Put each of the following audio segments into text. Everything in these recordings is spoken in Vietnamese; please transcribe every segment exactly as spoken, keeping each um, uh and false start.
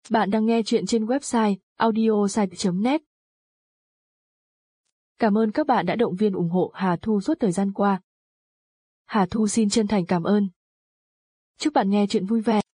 Bạn đang nghe chuyện trên website audiosite chấm net. Cảm ơn các bạn đã động viên ủng hộ Hà Thu suốt thời gian qua. Hà Thu xin chân thành cảm ơn. Chúc bạn nghe chuyện vui vẻ.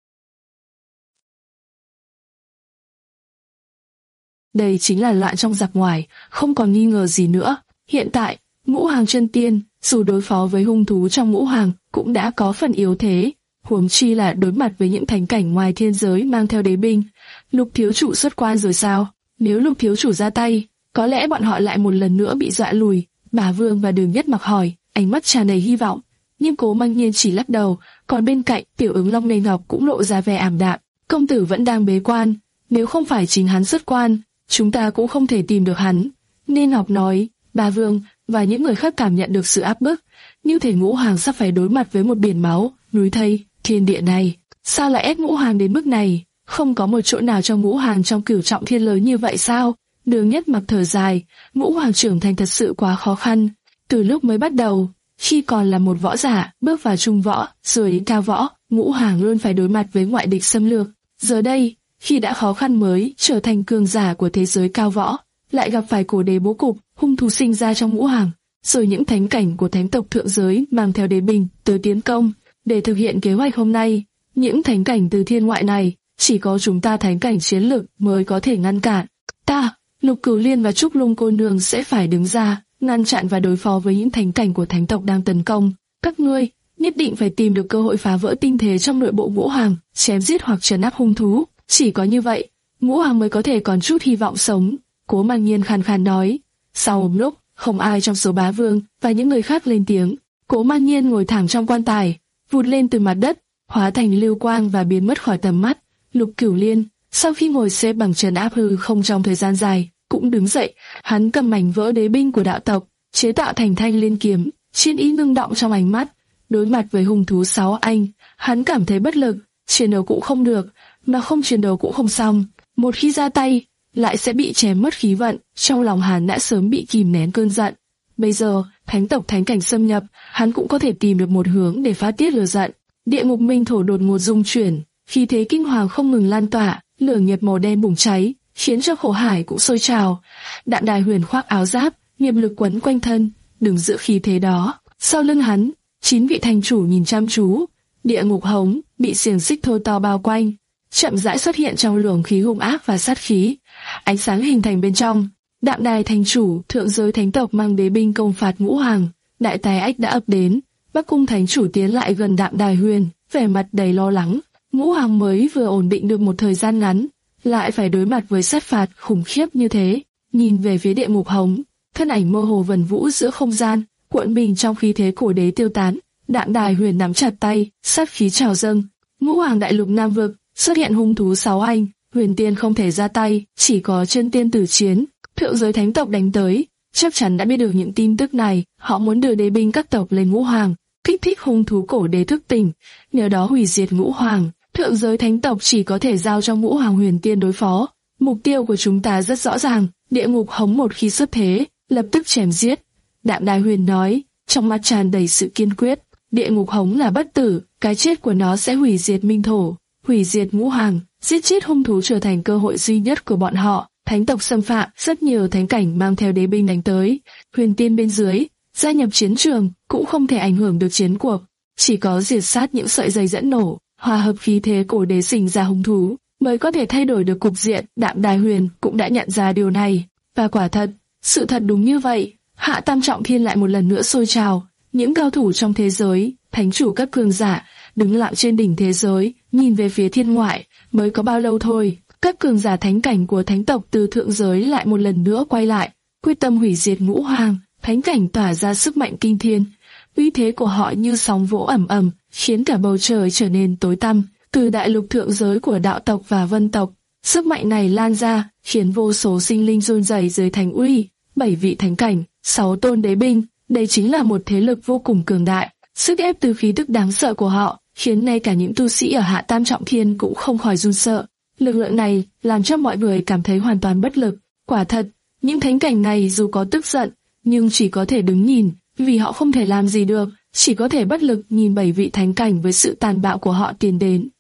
Đây chính là loạn trong giặc ngoài, không còn nghi ngờ gì nữa. Hiện tại, Ngũ Hoàng chân tiên, dù đối phó với hung thú trong Ngũ Hoàng, cũng đã có phần yếu thế. Huống chi là đối mặt với những thánh cảnh ngoài thiên giới mang theo đế binh. Lục thiếu chủ xuất quan rồi sao? Nếu Lục thiếu chủ ra tay, có lẽ bọn họ lại một lần nữa bị dọa lùi. Bà Vương và Đường Nhất Mặc hỏi, ánh mắt tràn đầy hy vọng. Nhưng Cố Mang Nhiên chỉ lắc đầu, còn bên cạnh Tiểu Ứng Long Ngây Ngọc cũng lộ ra vẻ ảm đạm. Công tử vẫn đang bế quan, nếu không phải chính hắn xuất quan, chúng ta cũng không thể tìm được hắn. Nên Ngọc nói, bà Vương và những người khác cảm nhận được sự áp bức, như thể Ngũ Hoàng sắp phải đối mặt với một biển máu, núi thây. Thiên địa này, sao lại ép Ngũ Hoàng đến mức này? Không có một chỗ nào trong Ngũ Hoàng trong cửu trọng thiên lớn như vậy sao? Đường Nhất Mặc thở dài, Ngũ Hoàng trưởng thành thật sự quá khó khăn. Từ lúc mới bắt đầu, khi còn là một võ giả, bước vào trung võ, rồi đến cao võ, Ngũ Hoàng luôn phải đối mặt với ngoại địch xâm lược. Giờ đây, khi đã khó khăn mới trở thành cường giả của thế giới cao võ, lại gặp phải cổ đế bố cục, hung thú sinh ra trong Ngũ Hoàng, rồi những thánh cảnh của thánh tộc thượng giới mang theo đế binh tới tiến công. Để thực hiện kế hoạch hôm nay, những thánh cảnh từ thiên ngoại này, chỉ có chúng ta thánh cảnh chiến lực mới có thể ngăn cản. Ta, Lục Cửu Liên và Trúc Lung cô nương sẽ phải đứng ra, ngăn chặn và đối phó với những thánh cảnh của thánh tộc đang tấn công. Các ngươi, nhất định phải tìm được cơ hội phá vỡ tinh thế trong nội bộ Ngũ Hoàng, chém giết hoặc trấn áp hung thú. Chỉ có như vậy, Ngũ Hoàng mới có thể còn chút hy vọng sống. Cố Mang Nhiên khàn khàn nói. Sau một lúc, không ai trong số bá vương và những người khác lên tiếng. Cố Mang Nhiên ngồi thẳng trong quan tài, vụt lên từ mặt đất, hóa thành lưu quang và biến mất khỏi tầm mắt. Lục Cửu Liên, sau khi ngồi xếp bằng trấn áp hư không trong thời gian dài, cũng đứng dậy. Hắn cầm mảnh vỡ đế binh của đạo tộc, chế tạo thành thanh liên kiếm, chiến ý ngưng động trong ánh mắt. Đối mặt với hung thú sáu anh, hắn cảm thấy bất lực, chiến đấu cũng không được, mà không chiến đấu cũng không xong. Một khi ra tay, lại sẽ bị chém mất khí vận. Trong lòng hắn đã sớm bị kìm nén cơn giận. Bây giờ, thánh tộc thánh cảnh xâm nhập, hắn cũng có thể tìm được một hướng để phát tiết lửa giận. Địa ngục minh thổ đột ngột rung chuyển, khí thế kinh hoàng không ngừng lan tỏa, lửa nghiệp màu đen bùng cháy, khiến cho khổ hải cũng sôi trào. Đạm Đài Huyền khoác áo giáp, nghiệp lực quấn quanh thân, đứng giữa khí thế đó. Sau lưng hắn, chín vị thành chủ nhìn chăm chú. Địa ngục hống bị xiềng xích thô to bao quanh, chậm rãi xuất hiện trong luồng khí hung ác và sát khí. Ánh sáng hình thành bên trong. Đạm Đài thành chủ, thượng giới thánh tộc mang đế binh công phạt Ngũ Hoàng. Đại tài ách đã ập đến. Bắc cung thánh chủ tiến lại gần Đạm Đài Huyền, vẻ mặt đầy lo lắng. Ngũ Hoàng mới vừa ổn định được một thời gian ngắn, lại phải đối mặt với sát phạt khủng khiếp như thế. Nhìn về phía địa ngục hống, thân ảnh mơ hồ vần vũ giữa không gian, cuộn mình trong khí thế cổ đế tiêu tán. Đạm Đài Huyền nắm chặt tay, sát khí trào dâng. Ngũ Hoàng đại lục Nam vực xuất hiện hung thú sáu anh, huyền tiên không thể ra tay, chỉ có chân tiên tử chiến. Thượng giới thánh tộc đánh tới, chắc chắn đã biết được những tin tức này. Họ muốn đưa đế binh các tộc lên Ngũ Hoàng, kích thích hung thú cổ đế thức tỉnh, nhờ đó hủy diệt Ngũ Hoàng. Thượng giới thánh tộc chỉ có thể giao cho Ngũ Hoàng huyền tiên đối phó. Mục tiêu của chúng ta rất rõ ràng, địa ngục hống một khi xuất thế, lập tức chém giết. Đạm Đài Huyền nói, trong mắt tràn đầy sự kiên quyết. Địa ngục hống là bất tử, cái chết của nó sẽ hủy diệt minh thổ, hủy diệt Ngũ Hoàng, giết chết hung thú trở thành cơ hội duy nhất của bọn họ. Thánh tộc xâm phạm, rất nhiều thánh cảnh mang theo đế binh đánh tới. Huyền tiên bên dưới, gia nhập chiến trường, cũng không thể ảnh hưởng được chiến cuộc. Chỉ có diệt sát những sợi dây dẫn nổ, hòa hợp khí thế cổ đế sinh ra hung thú, mới có thể thay đổi được cục diện. Đạm Đài Huyền cũng đã nhận ra điều này. Và quả thật, sự thật đúng như vậy. Hạ Tam Trọng Thiên lại một lần nữa sôi trào. Những cao thủ trong thế giới, thánh chủ cấp cường giả, đứng lặng trên đỉnh thế giới, nhìn về phía thiên ngoại. Mới có bao lâu thôi, các cường giả thánh cảnh của thánh tộc từ thượng giới lại một lần nữa quay lại, quyết tâm hủy diệt Ngũ Hoàng. Thánh cảnh tỏa ra sức mạnh kinh thiên, uy thế của họ như sóng vỗ ầm ầm, khiến cả bầu trời trở nên tối tăm. Từ đại lục thượng giới của đạo tộc và vân tộc, sức mạnh này lan ra, khiến vô số sinh linh run rẩy dưới thánh uy. Bảy vị thánh cảnh, sáu tôn đế binh, đây chính là một thế lực vô cùng cường đại. Sức ép từ khí tức đáng sợ của họ, khiến ngay cả những tu sĩ ở Hạ Tam Trọng Thiên cũng không khỏi run sợ. Lực lượng này làm cho mọi người cảm thấy hoàn toàn bất lực. Quả thật, những thánh cảnh này dù có tức giận, nhưng chỉ có thể đứng nhìn, vì họ không thể làm gì được, chỉ có thể bất lực nhìn bảy vị thánh cảnh với sự tàn bạo của họ tiến đến.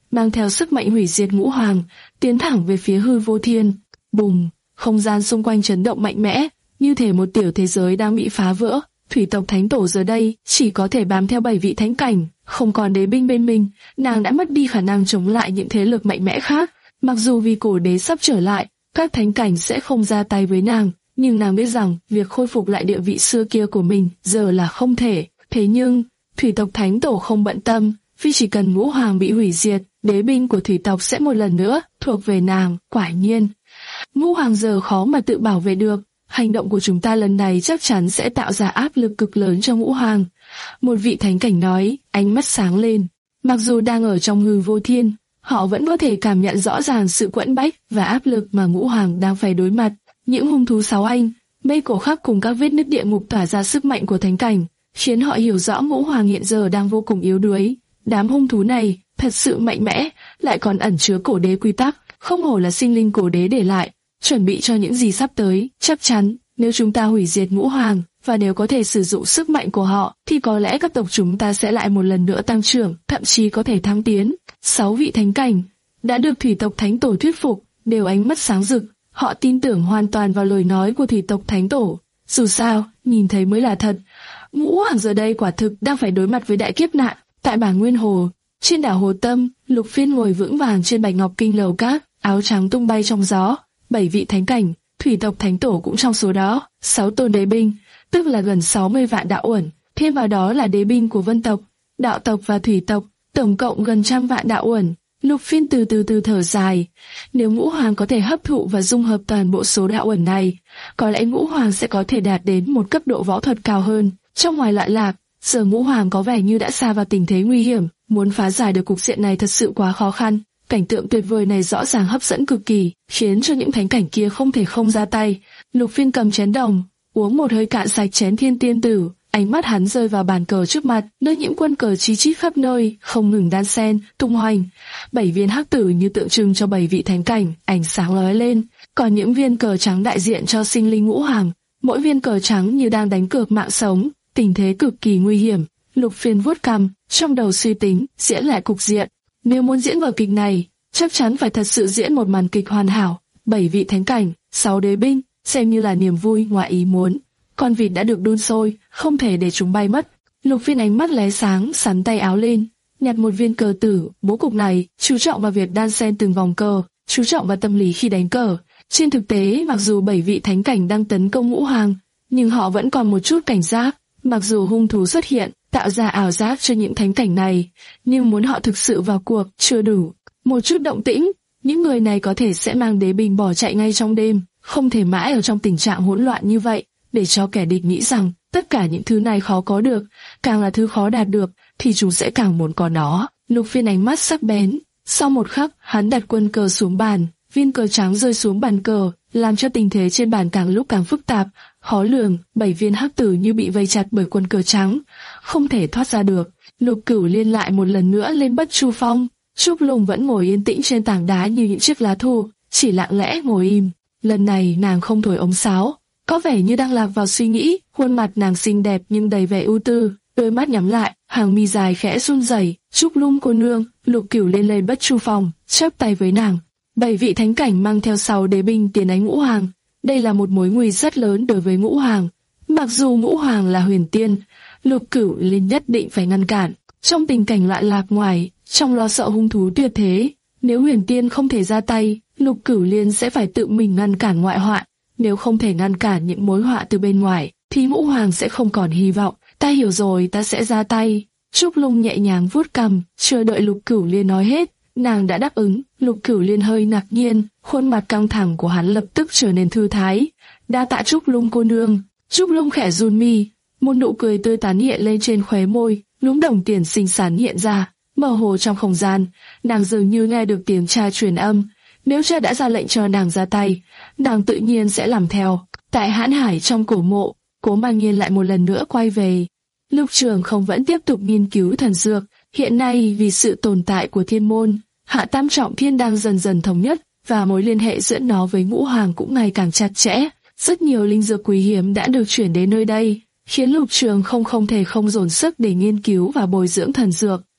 mang theo sức mạnh hủy diệt ngũ hoàng, tiến thẳng về phía hư vô thiên. Bùng, không gian xung quanh chấn động mạnh mẽ, như thể một tiểu thế giới đang bị phá vỡ. Thủy tộc thánh tổ giờ đây chỉ có thể bám theo bảy vị thánh cảnh, không còn đế binh bên mình, nàng đã mất đi khả năng chống lại những thế lực mạnh mẽ khác. Mặc dù vì cổ đế sắp trở lại, các thánh cảnh sẽ không ra tay với nàng, nhưng nàng biết rằng việc khôi phục lại địa vị xưa kia của mình giờ là không thể. Thế nhưng, thủy tộc thánh tổ không bận tâm, vì chỉ cần ngũ hoàng bị hủy diệt, đế binh của thủy tộc sẽ một lần nữa thuộc về nàng. Quả nhiên, ngũ hoàng giờ khó mà tự bảo vệ được. Hành động của chúng ta lần này chắc chắn sẽ tạo ra áp lực cực lớn cho ngũ hoàng. Một vị thánh cảnh nói, ánh mắt sáng lên. Mặc dù đang ở trong hư vô thiên, họ vẫn có thể cảm nhận rõ ràng sự quẫn bách và áp lực mà ngũ hoàng đang phải đối mặt. Những hung thú sáu anh, mây cổ khắc cùng các vết nứt địa ngục tỏa ra sức mạnh của thánh cảnh, khiến họ hiểu rõ ngũ hoàng hiện giờ đang vô cùng yếu đuối. Đám hung thú này thật sự mạnh mẽ, lại còn ẩn chứa cổ đế quy tắc, không hổ là sinh linh cổ đế để lại. Chuẩn bị cho những gì sắp tới, chắc chắn, nếu chúng ta hủy diệt ngũ hoàng, và nếu có thể sử dụng sức mạnh của họ, thì có lẽ các tộc chúng ta sẽ lại một lần nữa tăng trưởng, thậm chí có thể thăng tiến. Sáu vị thánh cảnh đã được thủy tộc thánh tổ thuyết phục, đều ánh mắt sáng rực, họ tin tưởng hoàn toàn vào lời nói của thủy tộc thánh tổ. Dù sao, nhìn thấy mới là thật. Ngũ hoàng giờ đây quả thực đang phải đối mặt với đại kiếp nạn. Tại Bản Nguyên Hồ, trên đảo Hồ Tâm, Lục Phiên ngồi vững vàng trên bạch ngọc kinh lầu cát, áo trắng tung bay trong gió. Bảy vị thánh cảnh, thủy tộc thánh tổ cũng trong số đó. Sáu tôn đế binh, tức là gần sáu mươi vạn đạo uẩn, thêm vào đó là đế binh của vân tộc, đạo tộc và thủy tộc, tổng cộng gần trăm vạn đạo uẩn. Lục Phiên từ từ từ thở dài. Nếu ngũ hoàng có thể hấp thụ và dung hợp toàn bộ số đạo uẩn này, có lẽ ngũ hoàng sẽ có thể đạt đến một cấp độ võ thuật cao hơn. Trong ngoài loạn lạc, giờ ngũ hoàng có vẻ như đã sa vào tình thế nguy hiểm, muốn phá giải được cục diện này thật sự quá khó khăn. Cảnh tượng tuyệt vời này rõ ràng hấp dẫn cực kỳ, khiến cho những thánh cảnh kia không thể không ra tay. Lục Phiên cầm chén đồng, uống một hơi cạn sạch chén thiên tiên tử, ánh mắt hắn rơi vào bàn cờ trước mặt, nơi những quân cờ chí chít khắp nơi, không ngừng đan xen, tung hoành. Bảy viên hắc tử như tượng trưng cho bảy vị thánh cảnh, ánh sáng lóe lên, còn những viên cờ trắng đại diện cho sinh linh ngũ hoàng. Mỗi viên cờ trắng như đang đánh cược mạng sống, tình thế cực kỳ nguy hiểm. Lục Phiên vuốt cằm, trong đầu suy tính, diễn lại cục diện. Nếu muốn diễn vở kịch này, chắc chắn phải thật sự diễn một màn kịch hoàn hảo. Bảy vị thánh cảnh, sáu đế binh, xem như là niềm vui ngoài ý muốn. Con vịt đã được đun sôi, không thể để chúng bay mất. Lục Phiên ánh mắt lóe sáng, sắn tay áo lên, nhặt một viên cờ tử. Bố cục này chú trọng vào việc đan xen từng vòng cờ, chú trọng vào tâm lý khi đánh cờ. Trên thực tế, mặc dù bảy vị thánh cảnh đang tấn công ngũ hoàng, nhưng họ vẫn còn một chút cảnh giác. Mặc dù hung thú xuất hiện, tạo ra ảo giác cho những thánh cảnh này, nhưng muốn họ thực sự vào cuộc chưa đủ. Một chút động tĩnh, những người này có thể sẽ mang đế binh bỏ chạy ngay trong đêm, không thể mãi ở trong tình trạng hỗn loạn như vậy, để cho kẻ địch nghĩ rằng tất cả những thứ này khó có được, càng là thứ khó đạt được, thì chúng sẽ càng muốn có nó. Lục Phiên ánh mắt sắc bén, sau một khắc, hắn đặt quân cờ xuống bàn, viên cờ trắng rơi xuống bàn cờ, làm cho tình thế trên bàn càng lúc càng phức tạp, khó lường. Bảy viên hắc tử như bị vây chặt bởi quân cờ trắng, không thể thoát ra được. Lục Cửu Liên lại một lần nữa lên Bất Chu Phong. Trúc Lùng vẫn ngồi yên tĩnh trên tảng đá như những chiếc lá thu, chỉ lặng lẽ ngồi im. Lần này nàng không thổi ống sáo, có vẻ như đang lạc vào suy nghĩ. Khuôn mặt nàng xinh đẹp nhưng đầy vẻ ưu tư, đôi mắt nhắm lại, hàng mi dài khẽ run rẩy. Trúc Lung cô nương. Lục Cửu Liên lên Bất Chu Phong, chắp tay với nàng. Bảy vị thánh cảnh mang theo sáu đế binh tiến đánh ngũ hoàng. Đây là một mối nguy rất lớn đối với ngũ hoàng. Mặc dù ngũ hoàng là huyền tiên, Lục Cửu Liên nhất định phải ngăn cản. Trong tình cảnh loạn lạc ngoài, trong lo sợ hung thú tuyệt thế, nếu huyền tiên không thể ra tay, Lục Cửu Liên sẽ phải tự mình ngăn cản ngoại họa. Nếu không thể ngăn cản những mối họa từ bên ngoài, thì ngũ hoàng sẽ không còn hy vọng. Ta hiểu rồi, ta sẽ ra tay. Trúc Lung nhẹ nhàng vuốt cằm, chờ đợi Lục Cửu Liên nói hết. Nàng đã đáp ứng. Lục Cửu Liên hơi ngạc nhiên, khuôn mặt căng thẳng của hắn lập tức trở nên thư thái. Đa tạ Trúc Lung cô nương. Trúc Lung khẽ run mi, một nụ cười tươi tắn hiện lên trên khóe môi, lúm đồng tiền xinh xắn hiện ra, mơ hồ trong không gian. Nàng dường như nghe được tiếng cha truyền âm. Nếu cha đã ra lệnh cho nàng ra tay, nàng tự nhiên sẽ làm theo. Tại Hãn Hải trong cổ mộ, Cố Mang Nhiên lại một lần nữa quay về. Lục Trường không vẫn tiếp tục nghiên cứu thần dược. Hiện nay vì sự tồn tại của thiên môn, Hạ Tam Trọng Thiên đang dần dần thống nhất, và mối liên hệ giữa nó với ngũ hoàng cũng ngày càng chặt chẽ. Rất nhiều linh dược quý hiếm đã được chuyển đến nơi đây, khiến Lục Trường không không thể không dồn sức để nghiên cứu và bồi dưỡng thần dược.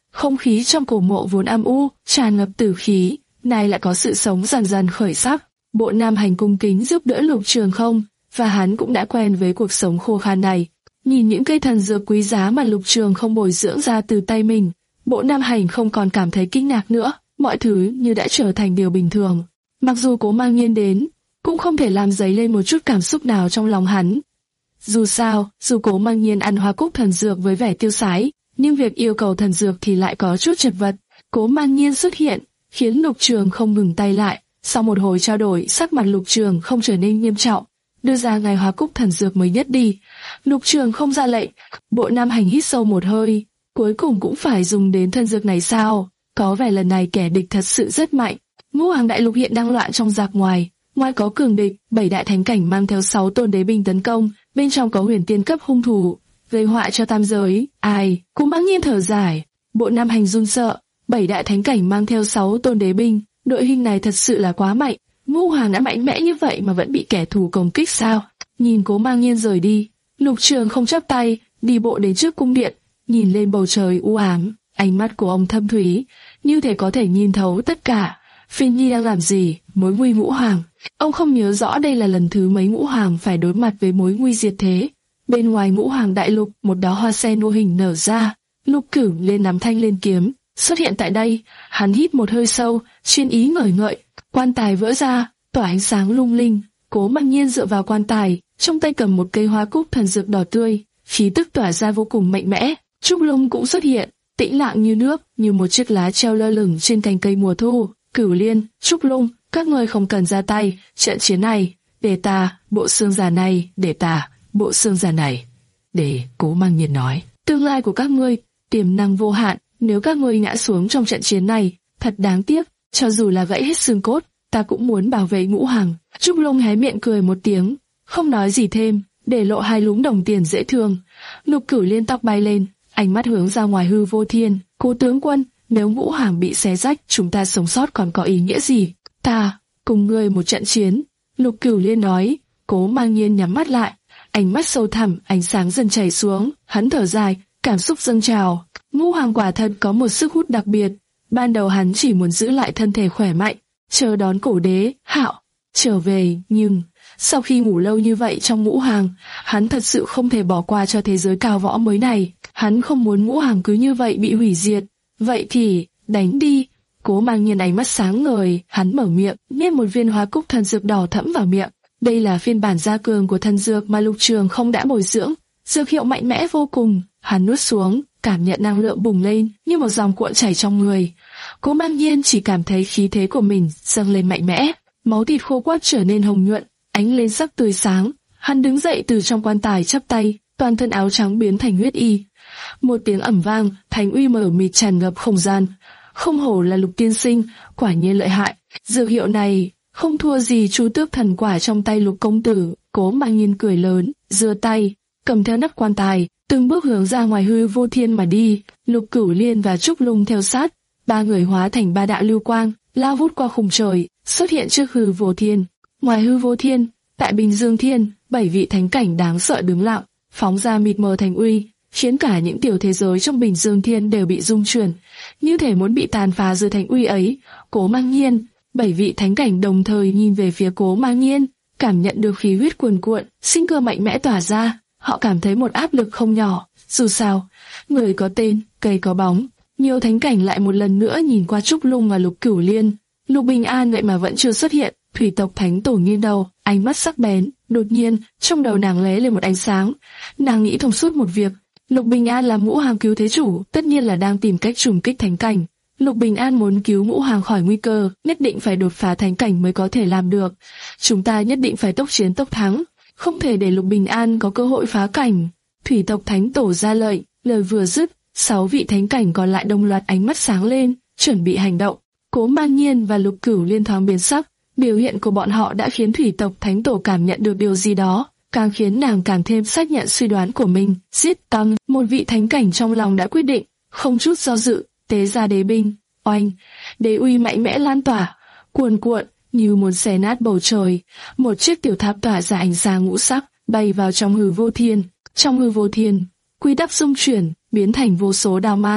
không khí trong cổ mộ vốn âm u, tràn ngập tử khí, nay lại có sự sống dần dần khởi sắc. Bộ Nam Hành cung kính giúp đỡ Lục Trường Không, và hắn cũng đã quen với cuộc sống khô khan này. Nhìn những cây thần dược quý giá mà Lục Trường Không bồi dưỡng ra từ tay mình, Bộ Nam Hành không còn cảm thấy kinh ngạc nữa, mọi thứ như đã trở thành điều bình thường. Mặc dù Cố Mang Nhiên đến, cũng không thể làm dấy lên một chút cảm xúc nào trong lòng hắn. Dù sao, dù Cố Mang Nhiên ăn hoa cúc thần dược với vẻ tiêu sái, nhưng việc yêu cầu thần dược thì lại có chút chật vật. Cố Mang Nhiên xuất hiện, khiến Lục Trường Không ngừng tay lại. Sau một hồi trao đổi, sắc mặt Lục Trường Không trở nên nghiêm trọng, đưa ra ngày hoa cúc thần dược mới nhất đi. Lục Trường Không ra lệnh. Bộ Nam Hành hít sâu một hơi, cuối cùng cũng phải dùng đến thần dược này sao? Có vẻ lần này kẻ địch thật sự rất mạnh. Ngũ Hoàng Đại Lục hiện đang loạn trong giặc ngoài, ngoài có cường địch, bảy đại thánh cảnh mang theo sáu tôn đế binh tấn công, bên trong có huyền tiên cấp hung thủ, gây họa cho tam giới. Ai cũng bỗng nhiên thở dài. Bộ Nam Hành run sợ, bảy đại thánh cảnh mang theo sáu tôn đế binh, đội hình này thật sự là quá mạnh. Ngũ Hoàng đã mạnh mẽ như vậy mà vẫn bị kẻ thù công kích sao? Nhìn Cố Mang Nhiên rời đi, Lục Trường Không chắp tay, đi bộ đến trước cung điện, nhìn lên bầu trời u ám, ánh mắt của ông thâm thúy, như thể có thể nhìn thấu tất cả. Phiên Nhi đang làm gì? Mối nguy Ngũ Hoàng. Ông không nhớ rõ đây là lần thứ mấy Ngũ Hoàng phải đối mặt với mối nguy diệt thế. Bên ngoài Ngũ Hoàng Đại Lục, một đóa hoa sen vô hình nở ra. Lục Cửu lên nắm thanh lên kiếm, xuất hiện tại đây. Hắn hít một hơi sâu, chuyên ý ngởi ngợi. Quan tài vỡ ra, tỏa ánh sáng lung linh. Cố Mang Nhiên dựa vào quan tài, trong tay cầm một cây hoa cúc thần dược đỏ tươi, khí tức tỏa ra vô cùng mạnh mẽ. Trúc Lung cũng xuất hiện, tĩnh lặng như nước, như một chiếc lá treo lơ lửng trên cành cây mùa thu. Cửu Liên, Trúc Lung, các ngươi không cần ra tay, trận chiến này, để ta, bộ xương giả này, để ta, bộ xương giả này. Để Cố Mang Nhiên nói, tương lai của các ngươi, tiềm năng vô hạn, nếu các ngươi ngã xuống trong trận chiến này, thật đáng tiếc, cho dù là gãy hết xương cốt, ta cũng muốn bảo vệ Ngũ Hoàng. Trúc Lung hé miệng cười một tiếng, không nói gì thêm, để lộ hai lúm đồng tiền dễ thương. Lục Cửu Liên tóc bay lên, ánh mắt hướng ra ngoài hư vô thiên. Cố tướng quân, nếu Ngũ Hoàng bị xé rách, chúng ta sống sót còn có ý nghĩa gì? Ta, cùng ngươi một trận chiến. Lục Cửu Liên nói. Cố Mang Nhiên nhắm mắt lại, ánh mắt sâu thẳm, ánh sáng dần chảy xuống, hắn thở dài, cảm xúc dâng trào. Ngũ Hoàng quả thật có một sức hút đặc biệt. Ban đầu hắn chỉ muốn giữ lại thân thể khỏe mạnh, chờ đón cổ đế Hạo trở về, nhưng sau khi ngủ lâu như vậy trong Ngũ Hoàng, hắn thật sự không thể bỏ qua cho thế giới cao võ mới này. Hắn không muốn Ngũ Hoàng cứ như vậy bị hủy diệt. Vậy thì, đánh đi. Cố Mang Nhiên ánh mắt sáng ngời, hắn mở miệng, nhét một viên hoa cúc thần dược đỏ thẫm vào miệng. Đây là phiên bản gia cường của thần dược mà Lục Trường Không đã bồi dưỡng, dược hiệu mạnh mẽ vô cùng. Hắn nuốt xuống, cảm nhận năng lượng bùng lên như một dòng cuộn chảy trong người. Cố Mang Nhiên chỉ cảm thấy khí thế của mình dâng lên mạnh mẽ, máu thịt khô quắt trở nên hồng nhuận, ánh lên sắc tươi sáng. Hắn đứng dậy từ trong quan tài chắp tay, toàn thân áo trắng biến thành huyết y. Một tiếng ầm vang, thánh uy mở mịt tràn ngập không gian. Không hổ là Lục tiên sinh, quả nhiên lợi hại. Dược hiệu này không thua gì Chu Tước thần quả trong tay Lục công tử. Cố Mang Nhiên cười lớn, giơ tay, cầm theo nắp quan tài, từng bước hướng ra ngoài hư vô thiên mà đi. Lục Cửu Liên và Trúc Lung theo sát, ba người hóa thành ba đạo lưu quang, lao vút qua khung trời, xuất hiện trước hư vô thiên. Ngoài hư vô thiên, tại Bình Dương Thiên, bảy vị thánh cảnh đáng sợ đứng lặng, phóng ra mịt mờ thành uy, khiến cả những tiểu thế giới trong Bình Dương Thiên đều bị rung chuyển, như thể muốn bị tàn phá dưới thành uy ấy. Cố Mang Nhiên, bảy vị thánh cảnh đồng thời nhìn về phía Cố Mang Nhiên, cảm nhận được khí huyết cuồn cuộn, sinh cơ mạnh mẽ tỏa ra. Họ cảm thấy một áp lực không nhỏ. Dù sao, người có tên, cây có bóng. Nhiều thánh cảnh lại một lần nữa nhìn qua Trúc Lung và Lục Cửu Liên. Lục Bình An vậy mà vẫn chưa xuất hiện. Thủy tộc thánh tổ nghiêng đầu, ánh mắt sắc bén. Đột nhiên, trong đầu nàng lóe lên một ánh sáng. Nàng nghĩ thông suốt một việc. Lục Bình An là Ngũ Hoàng cứu thế chủ, tất nhiên là đang tìm cách trùng kích thánh cảnh. Lục Bình An muốn cứu Ngũ Hoàng khỏi nguy cơ, nhất định phải đột phá thánh cảnh mới có thể làm được. Chúng ta nhất định phải tốc chiến tốc thắng, không thể để Lục Bình An có cơ hội phá cảnh. Thủy tộc thánh tổ ra lệnh, lời vừa dứt, sáu vị thánh cảnh còn lại đồng loạt ánh mắt sáng lên, chuẩn bị hành động. Cố Mang Nhiên và Lục Cửu Liên thoáng biến sắc, biểu hiện của bọn họ đã khiến thủy tộc thánh tổ cảm nhận được điều gì đó, càng khiến nàng càng thêm xác nhận suy đoán của mình. Giết tăng, một vị thánh cảnh trong lòng đã quyết định, không chút do dự, tế ra đế binh. Oanh, đế uy mạnh mẽ lan tỏa, cuồn cuộn như muốn xé nát bầu trời. Một chiếc tiểu tháp tỏa ra ánh sáng ngũ sắc, bay vào trong hư vô thiên. Trong hư vô thiên, quy tắc xung chuyển, biến thành vô số đao mang,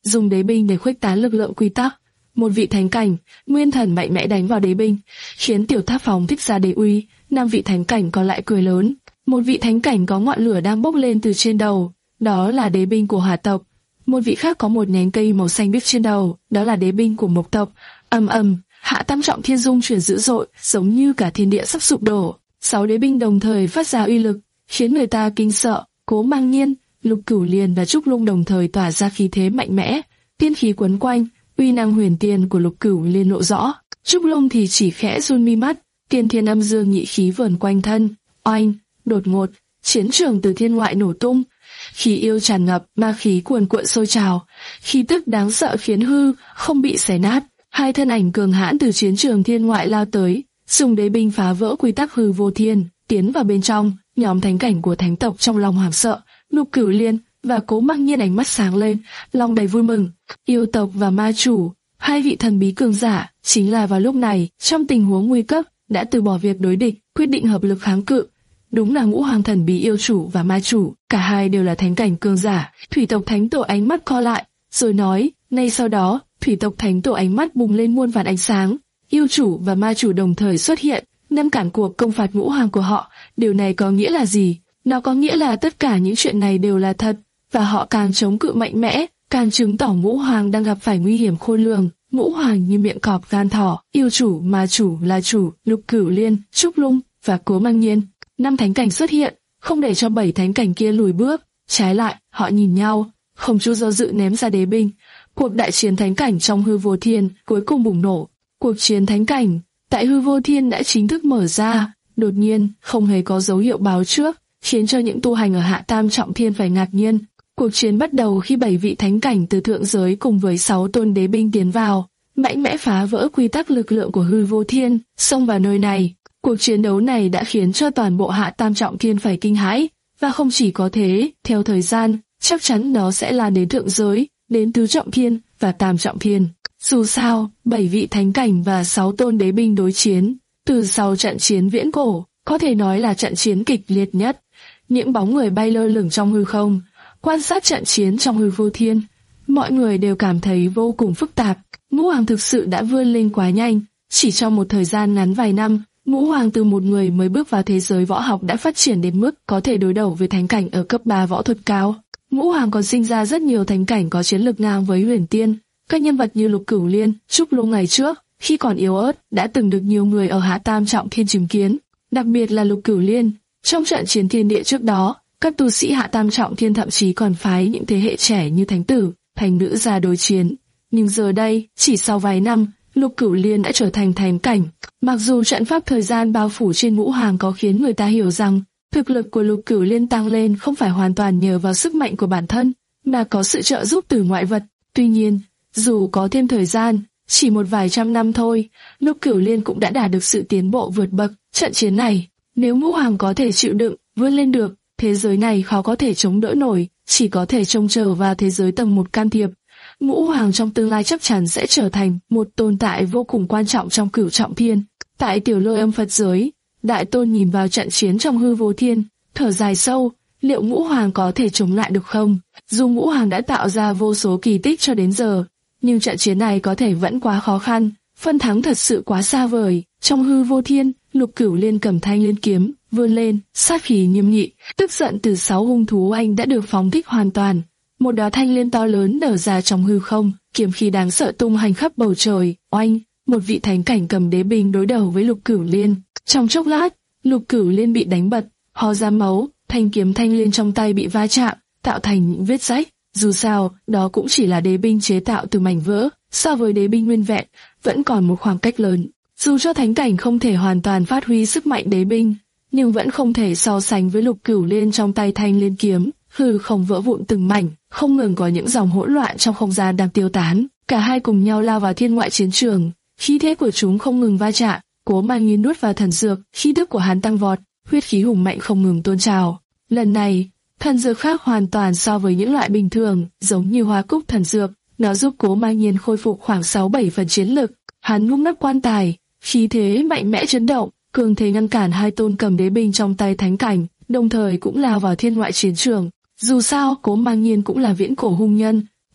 dùng đế binh để khuếch tán lực lượng quy tắc. Một vị thánh cảnh, nguyên thần mạnh mẽ đánh vào đế binh, khiến tiểu tháp phóng thích ra đế uy. Năm vị thánh cảnh còn lại cười lớn. Một vị thánh cảnh có ngọn lửa đang bốc lên từ trên đầu, đó là đế binh của hỏa tộc. Một vị khác có một nhánh cây màu xanh biếc trên đầu, đó là đế binh của mộc tộc. Ầm ầm, hạ tam trọng thiên dung chuyển dữ dội, giống như cả thiên địa sắp sụp đổ. Sáu đế binh đồng thời phát ra uy lực, khiến người ta kinh sợ. Cố Mang Nhiên, Lục Cửu Liên và Trúc Lung đồng thời tỏa ra khí thế mạnh mẽ, tiên khí quấn quanh, uy năng huyền tiên của Lục Cửu Liên lộ rõ. Trúc Lung thì chỉ khẽ run mi mắt, tiên thiên âm dương nhị khí vờn quanh thân. Oanh, đột ngột, chiến trường từ thiên ngoại nổ tung, khí yêu tràn ngập, ma khí cuồn cuộn sôi trào, khí tức đáng sợ khiến hư không bị xé nát. Hai thân ảnh cường hãn từ chiến trường thiên ngoại lao tới, dùng đế binh phá vỡ quy tắc hư vô thiên, tiến vào bên trong. Nhóm thánh cảnh của thánh tộc trong lòng hoảng sợ, Lục Cửu Liên và Cố Mang Nhiên ánh mắt sáng lên, lòng đầy vui mừng. Yêu tộc và ma chủ, hai vị thần bí cường giả, chính là vào lúc này, trong tình huống nguy cấp, đã từ bỏ việc đối địch, quyết định hợp lực kháng cự. Đúng là ngũ hoàng thần bí yêu chủ và ma chủ, cả hai đều là thánh cảnh cường giả. Thủy tộc thánh tổ ánh mắt co lại, rồi nói, ngay sau đó, thủy tộc thánh tổ ánh mắt bùng lên muôn vàn ánh sáng. Yêu chủ và ma chủ đồng thời xuất hiện, ngăn cản cuộc công phạt ngũ hoàng của họ. Điều này có nghĩa là gì? Nó có nghĩa là tất cả những chuyện này đều là thật, và họ càng chống cự mạnh mẽ, càng chứng tỏ ngũ hoàng đang gặp phải nguy hiểm khôn lường. Ngũ hoàng như miệng cọp gan thỏ, yêu chủ, ma chủ, la chủ, Lục Cửu Liên, Trúc Lung và Cố Mang Nhiên. Năm thánh cảnh xuất hiện, không để cho bảy thánh cảnh kia lùi bước. Trái lại, họ nhìn nhau, không chút do dự ném ra đế binh. Cuộc đại chiến thánh cảnh trong hư vô thiên cuối cùng bùng nổ. Cuộc chiến thánh cảnh tại hư vô thiên đã chính thức mở ra. Đột nhiên, không hề có dấu hiệu báo trước, khiến cho những tu hành ở hạ tam trọng thiên phải ngạc nhiên. Cuộc chiến bắt đầu khi bảy vị thánh cảnh từ thượng giới cùng với sáu tôn đế binh tiến vào, mạnh mẽ phá vỡ quy tắc lực lượng của hư vô thiên, xông vào nơi này. Cuộc chiến đấu này đã khiến cho toàn bộ hạ tam trọng thiên phải kinh hãi, và không chỉ có thế, theo thời gian, chắc chắn nó sẽ lan đến thượng giới, đến tứ trọng thiên và tam trọng thiên. Dù sao, bảy vị thánh cảnh và sáu tôn đế binh đối chiến, từ sau trận chiến viễn cổ, có thể nói là trận chiến kịch liệt nhất. Những bóng người bay lơ lửng trong hư không, quan sát trận chiến trong hư vô thiên, mọi người đều cảm thấy vô cùng phức tạp. Ngũ hoàng thực sự đã vươn lên quá nhanh, chỉ trong một thời gian ngắn vài năm, ngũ hoàng từ một người mới bước vào thế giới võ học đã phát triển đến mức có thể đối đầu với thánh cảnh ở cấp ba võ thuật cao. Ngũ hoàng còn sinh ra rất nhiều thánh cảnh có chiến lực ngang với huyền tiên. Các nhân vật như Lục Cửu Liên, Trúc Lung ngày trước, khi còn yếu ớt, đã từng được nhiều người ở hạ tam trọng thiên chứng kiến. Đặc biệt là Lục Cửu Liên, trong trận chiến thiên địa trước đó, các tu sĩ hạ tam trọng thiên thậm chí còn phái những thế hệ trẻ như thánh tử, thành nữ ra đối chiến. Nhưng giờ đây, chỉ sau vài năm, Lục Cửu Liên đã trở thành thánh cảnh. Mặc dù trận pháp thời gian bao phủ trên ngũ hoàng có khiến người ta hiểu rằng thực lực của Lục Cửu Liên tăng lên không phải hoàn toàn nhờ vào sức mạnh của bản thân, mà có sự trợ giúp từ ngoại vật. Tuy nhiên, dù có thêm thời gian, chỉ một vài trăm năm thôi, Lục Cửu Liên cũng đã đạt được sự tiến bộ vượt bậc. Trận chiến này, nếu ngũ hoàng có thể chịu đựng, vươn lên được, thế giới này khó có thể chống đỡ nổi, chỉ có thể trông chờ vào thế giới tầng một can thiệp. Ngũ hoàng trong tương lai chắc chắn sẽ trở thành một tồn tại vô cùng quan trọng trong cửu trọng thiên. Tại tiểu lôi âm Phật giới, Đại Tôn nhìn vào trận chiến trong hư vô thiên, thở dài sâu, liệu ngũ hoàng có thể chống lại được không? Dù ngũ hoàng đã tạo ra vô số kỳ tích cho đến giờ, nhưng trận chiến này có thể vẫn quá khó khăn, phân thắng thật sự quá xa vời. Trong hư vô thiên, Lục Cửu Liên cầm thanh liên kiếm, vươn lên, sát khí nghiêm nghị, tức giận từ sáu hung thú anh đã được phóng thích hoàn toàn. Một đóa thanh liên to lớn nở ra trong hư không, kiếm khí đáng sợ tung hành khắp bầu trời. Oanh, một vị thánh cảnh cầm đế binh đối đầu với Lục Cửu Liên. Trong chốc lát, Lục Cửu Liên bị đánh bật, ho ra máu, thanh kiếm thanh liên trong tay bị va chạm, tạo thành những vết rách. Dù sao, đó cũng chỉ là đế binh chế tạo từ mảnh vỡ, so với đế binh nguyên vẹn, vẫn còn một khoảng cách lớn. Dù cho thánh cảnh không thể hoàn toàn phát huy sức mạnh đế binh, nhưng vẫn không thể so sánh với Lục Cửu Liên trong tay thanh liên kiếm. Hư không vỡ vụn từng mảnh, không ngừng có những dòng hỗn loạn trong không gian đang tiêu tán. Cả hai cùng nhau lao vào thiên ngoại chiến trường, khí thế của chúng không ngừng va chạm. Cố Mang Nhiên nuốt vào thần dược, khí tức của hắn tăng vọt, huyết khí hùng mạnh không ngừng tuôn trào. Lần này, thần dược khác hoàn toàn so với những loại bình thường, giống như hoa cúc thần dược, nó giúp Cố Mang Nhiên khôi phục khoảng sáu bảy phần chiến lực. Hắn nung nắp quan tài, khí thế mạnh mẽ chấn động, cường thế ngăn cản hai tôn cầm đế binh trong tay thánh cảnh, đồng thời cũng lao vào thiên ngoại chiến trường. Dù sao, Cố Mang Nhiên cũng là viễn cổ hung nhân,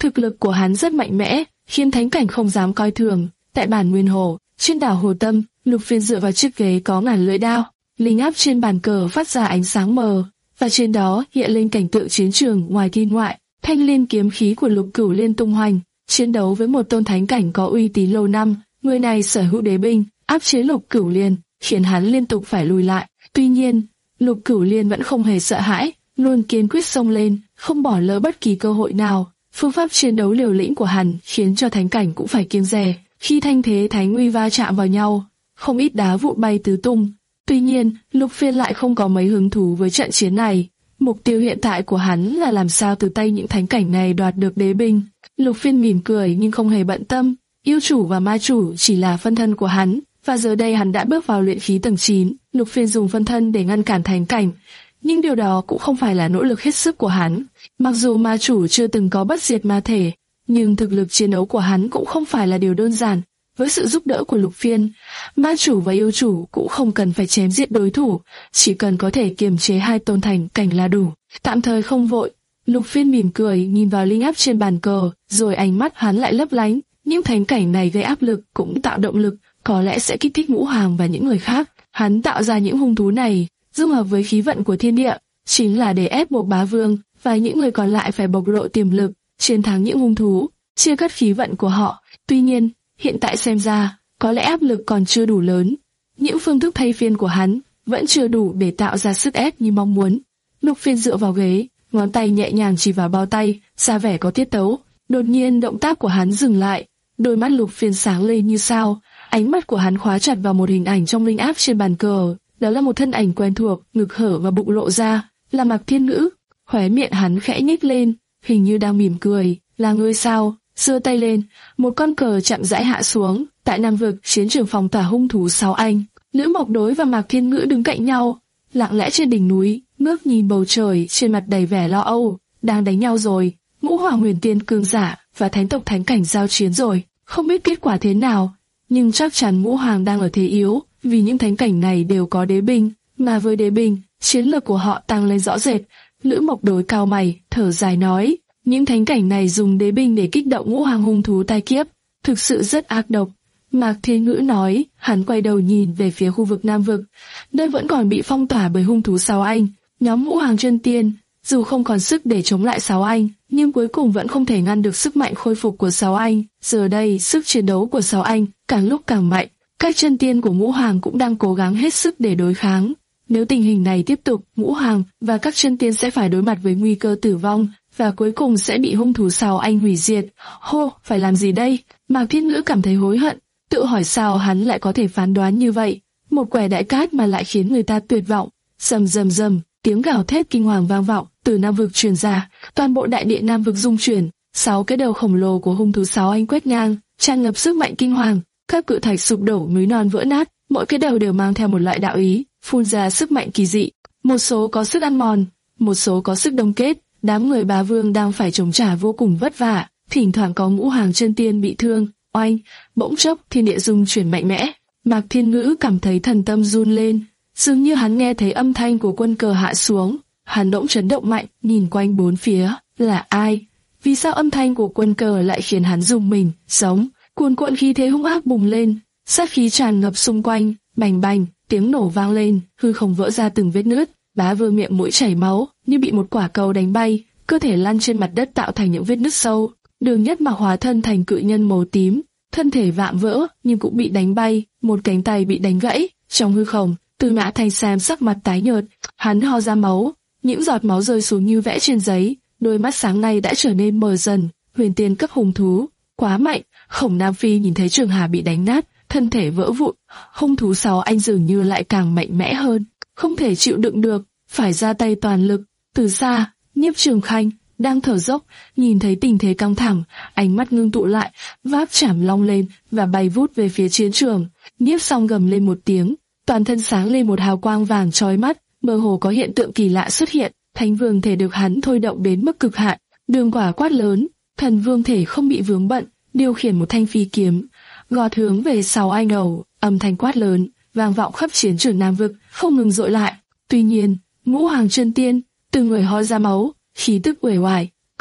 Thực lực của hắn rất mạnh mẽ, khiến thánh cảnh không dám coi thường. Tại bản Nguyên Hồ, trên đảo Hồ Tâm, Lục Phiên dựa vào chiếc ghế có ngàn lưỡi đao, linh áp trên bàn cờ phát ra ánh sáng mờ, và trên đó hiện lên cảnh tượng chiến trường ngoài thiên ngoại. Thanh liên kiếm khí của Lục Cửu Liên tung hoành, chiến đấu với một tôn thánh cảnh có uy tín lâu năm. Người này sở hữu đế binh, áp chế Lục Cửu Liên, khiến hắn liên tục phải lùi lại. Tuy nhiên, Lục Cửu Liên vẫn không hề sợ hãi, luôn kiên quyết xông lên, không bỏ lỡ bất kỳ cơ hội nào. Phương pháp chiến đấu liều lĩnh của hắn khiến cho thánh cảnh cũng phải kiêng dè. Khi thanh thế thánh uy va chạm vào nhau, không ít đá vụn bay tứ tung. Tuy nhiên, Lục Phiên lại không có mấy hứng thú với trận chiến này. Mục tiêu hiện tại của hắn là làm sao từ tay những thánh cảnh này đoạt được đế binh. Lục Phiên mỉm cười nhưng không hề bận tâm. Yêu chủ và ma chủ chỉ là phân thân của hắn, và giờ đây hắn đã bước vào luyện khí tầng chín. Lục Phiên dùng phân thân để ngăn cản thánh cảnh, nhưng điều đó cũng không phải là nỗ lực hết sức của hắn. Mặc dù ma chủ chưa từng có bất diệt ma thể, nhưng thực lực chiến đấu của hắn cũng không phải là điều đơn giản. Với sự giúp đỡ của Lục Phiên, ma chủ và yêu chủ cũng không cần phải chém giết đối thủ, chỉ cần có thể kiềm chế hai tôn thành cảnh là đủ. Tạm thời không vội, Lục Phiên mỉm cười nhìn vào linh áp trên bàn cờ, rồi ánh mắt hắn lại lấp lánh. Những thánh cảnh này gây áp lực cũng tạo động lực, có lẽ sẽ kích thích Ngũ Hoàng và những người khác. Hắn tạo ra những hung thú này, dung hợp với khí vận của thiên địa, chính là để ép buộc bá vương và những người còn lại phải bộc lộ tiềm lực, chiến thắng những hung thú, chia cắt khí vận của họ. Tuy nhiên, hiện tại xem ra, có lẽ áp lực còn chưa đủ lớn. Những phương thức thay phiên của hắn vẫn chưa đủ để tạo ra sức ép như mong muốn. Lục Phiên dựa vào ghế, ngón tay nhẹ nhàng chỉ vào bao tay, ra vẻ có tiết tấu. Đột nhiên động tác của hắn dừng lại, đôi mắt Lục Phiên sáng lên như sao. Ánh mắt của hắn khóa chặt vào một hình ảnh trong linh áp trên bàn cờ. Đó là một thân ảnh quen thuộc, ngực hở và bụng lộ ra, là Mạc Thiên Ngữ. Khóe miệng hắn khẽ nhếch lên, hình như đang mỉm cười. Là ngươi sao? Giơ tay lên, một con cờ chậm rãi hạ xuống. Tại Nam Vực, chiến trường phòng tỏa hung thú Sáu Anh, Lữ Mộc Đối và Mạc Thiên Ngữ đứng cạnh nhau, lặng lẽ trên đỉnh núi, ngước nhìn bầu trời, trên mặt đầy vẻ lo âu. Đang đánh nhau rồi, Ngũ Hoàng Huyền Tiên cường giả và thánh tộc thánh cảnh giao chiến rồi. Không biết kết quả thế nào, nhưng chắc chắn Ngũ Hoàng đang ở thế yếu, vì những thánh cảnh này đều có đế binh, mà với đế binh, chiến lược của họ tăng lên rõ rệt. Lữ Mộc Đối cao mày, thở dài nói, những thánh cảnh này dùng đế binh để kích động Ngũ Hoàng hung thú tai kiếp, thực sự rất ác độc. Mạc Thiên Ngữ nói, hắn quay đầu nhìn về phía khu vực Nam Vực, nơi vẫn còn bị phong tỏa bởi hung thú Sáu Anh. Nhóm Ngũ Hoàng chân tiên, dù không còn sức để chống lại Sáu Anh, nhưng cuối cùng vẫn không thể ngăn được sức mạnh khôi phục của Sáu Anh. Giờ đây, sức chiến đấu của Sáu Anh càng lúc càng mạnh. Các chân tiên của Ngũ Hoàng cũng đang cố gắng hết sức để đối kháng. Nếu tình hình này tiếp tục, Ngũ Hoàng và các chân tiên sẽ phải đối mặt với nguy cơ tử vong, và cuối cùng sẽ bị hung thủ Sáu Anh hủy diệt. Hô, phải làm gì đây? Mạc Thiên Ngữ cảm thấy hối hận, tự hỏi sao hắn lại có thể phán đoán như vậy. Một quẻ đại cát mà lại khiến người ta tuyệt vọng. Rầm rầm rầm, tiếng gào thét kinh hoàng vang vọng từ Nam Vực truyền ra, toàn bộ đại địa Nam Vực rung chuyển. Sáu cái đầu khổng lồ của hung thú Sáu Anh quét ngang, tràn ngập sức mạnh kinh hoàng. Các cự thạch sụp đổ, núi non vỡ nát, mỗi cái đầu đều mang theo một loại đạo ý, phun ra sức mạnh kỳ dị. Một số có sức ăn mòn, một số có sức đông kết. Đám người bá vương đang phải chống trả vô cùng vất vả, thỉnh thoảng có Ngũ Hoàng chân tiên bị thương. Oanh, bỗng chốc thiên địa rung chuyển mạnh mẽ. Mạc Thiên Ngữ cảm thấy thần tâm run lên, dường như hắn nghe thấy âm thanh của quân cờ hạ xuống. Hắn bỗng chấn động mạnh, nhìn quanh bốn phía, là ai? Vì sao âm thanh của quân cờ lại khiến hắn rùng mình? Sống, cuồn cuộn khí thế hung ác bùng lên, sát khí tràn ngập xung quanh, bành bành, tiếng nổ vang lên, hư không vỡ ra từng vết nứt. Bá vương miệng mũi chảy máu, như bị một quả cầu đánh bay, cơ thể lăn trên mặt đất tạo thành những vết nứt sâu. Đường Nhất Mặc hóa thân thành cự nhân màu tím, thân thể vạm vỡ nhưng cũng bị đánh bay, một cánh tay bị đánh gãy. Trong hư không, Tư Mã Thanh Sam sắc mặt tái nhợt, hắn ho ra máu, những giọt máu rơi xuống như vẽ trên giấy, đôi mắt sáng nay đã trở nên mờ dần. Huyền tiên cấp hung thú, quá mạnh. Khổng Nam Phi nhìn thấy Trường Hà bị đánh nát, thân thể vỡ vụn, hung thú Sáu Anh dường như lại càng mạnh mẽ hơn, không thể chịu đựng được, phải ra tay toàn lực. Từ xa, Nhiếp Trường Khanh đang thở dốc, nhìn thấy tình thế căng thẳng, ánh mắt ngưng tụ lại, vác chảm long lên và bay vút về phía chiến trường. Nhiếp Song gầm lên một tiếng, toàn thân sáng lên một hào quang vàng chói mắt, mơ hồ có hiện tượng kỳ lạ xuất hiện. Thánh vương thể được hắn thôi động đến mức cực hạn, đường quả quát lớn, thần vương thể không bị vướng bận, điều khiển một thanh phi kiếm, gọt hướng về Sáu Anh đầu. Âm thanh quát lớn vang vọng khắp chiến trường Nam Vực, không ngừng dội lại. Tuy nhiên, Ngũ Hoàng chân tiên, từng người ho ra máu, khí tức uể oải,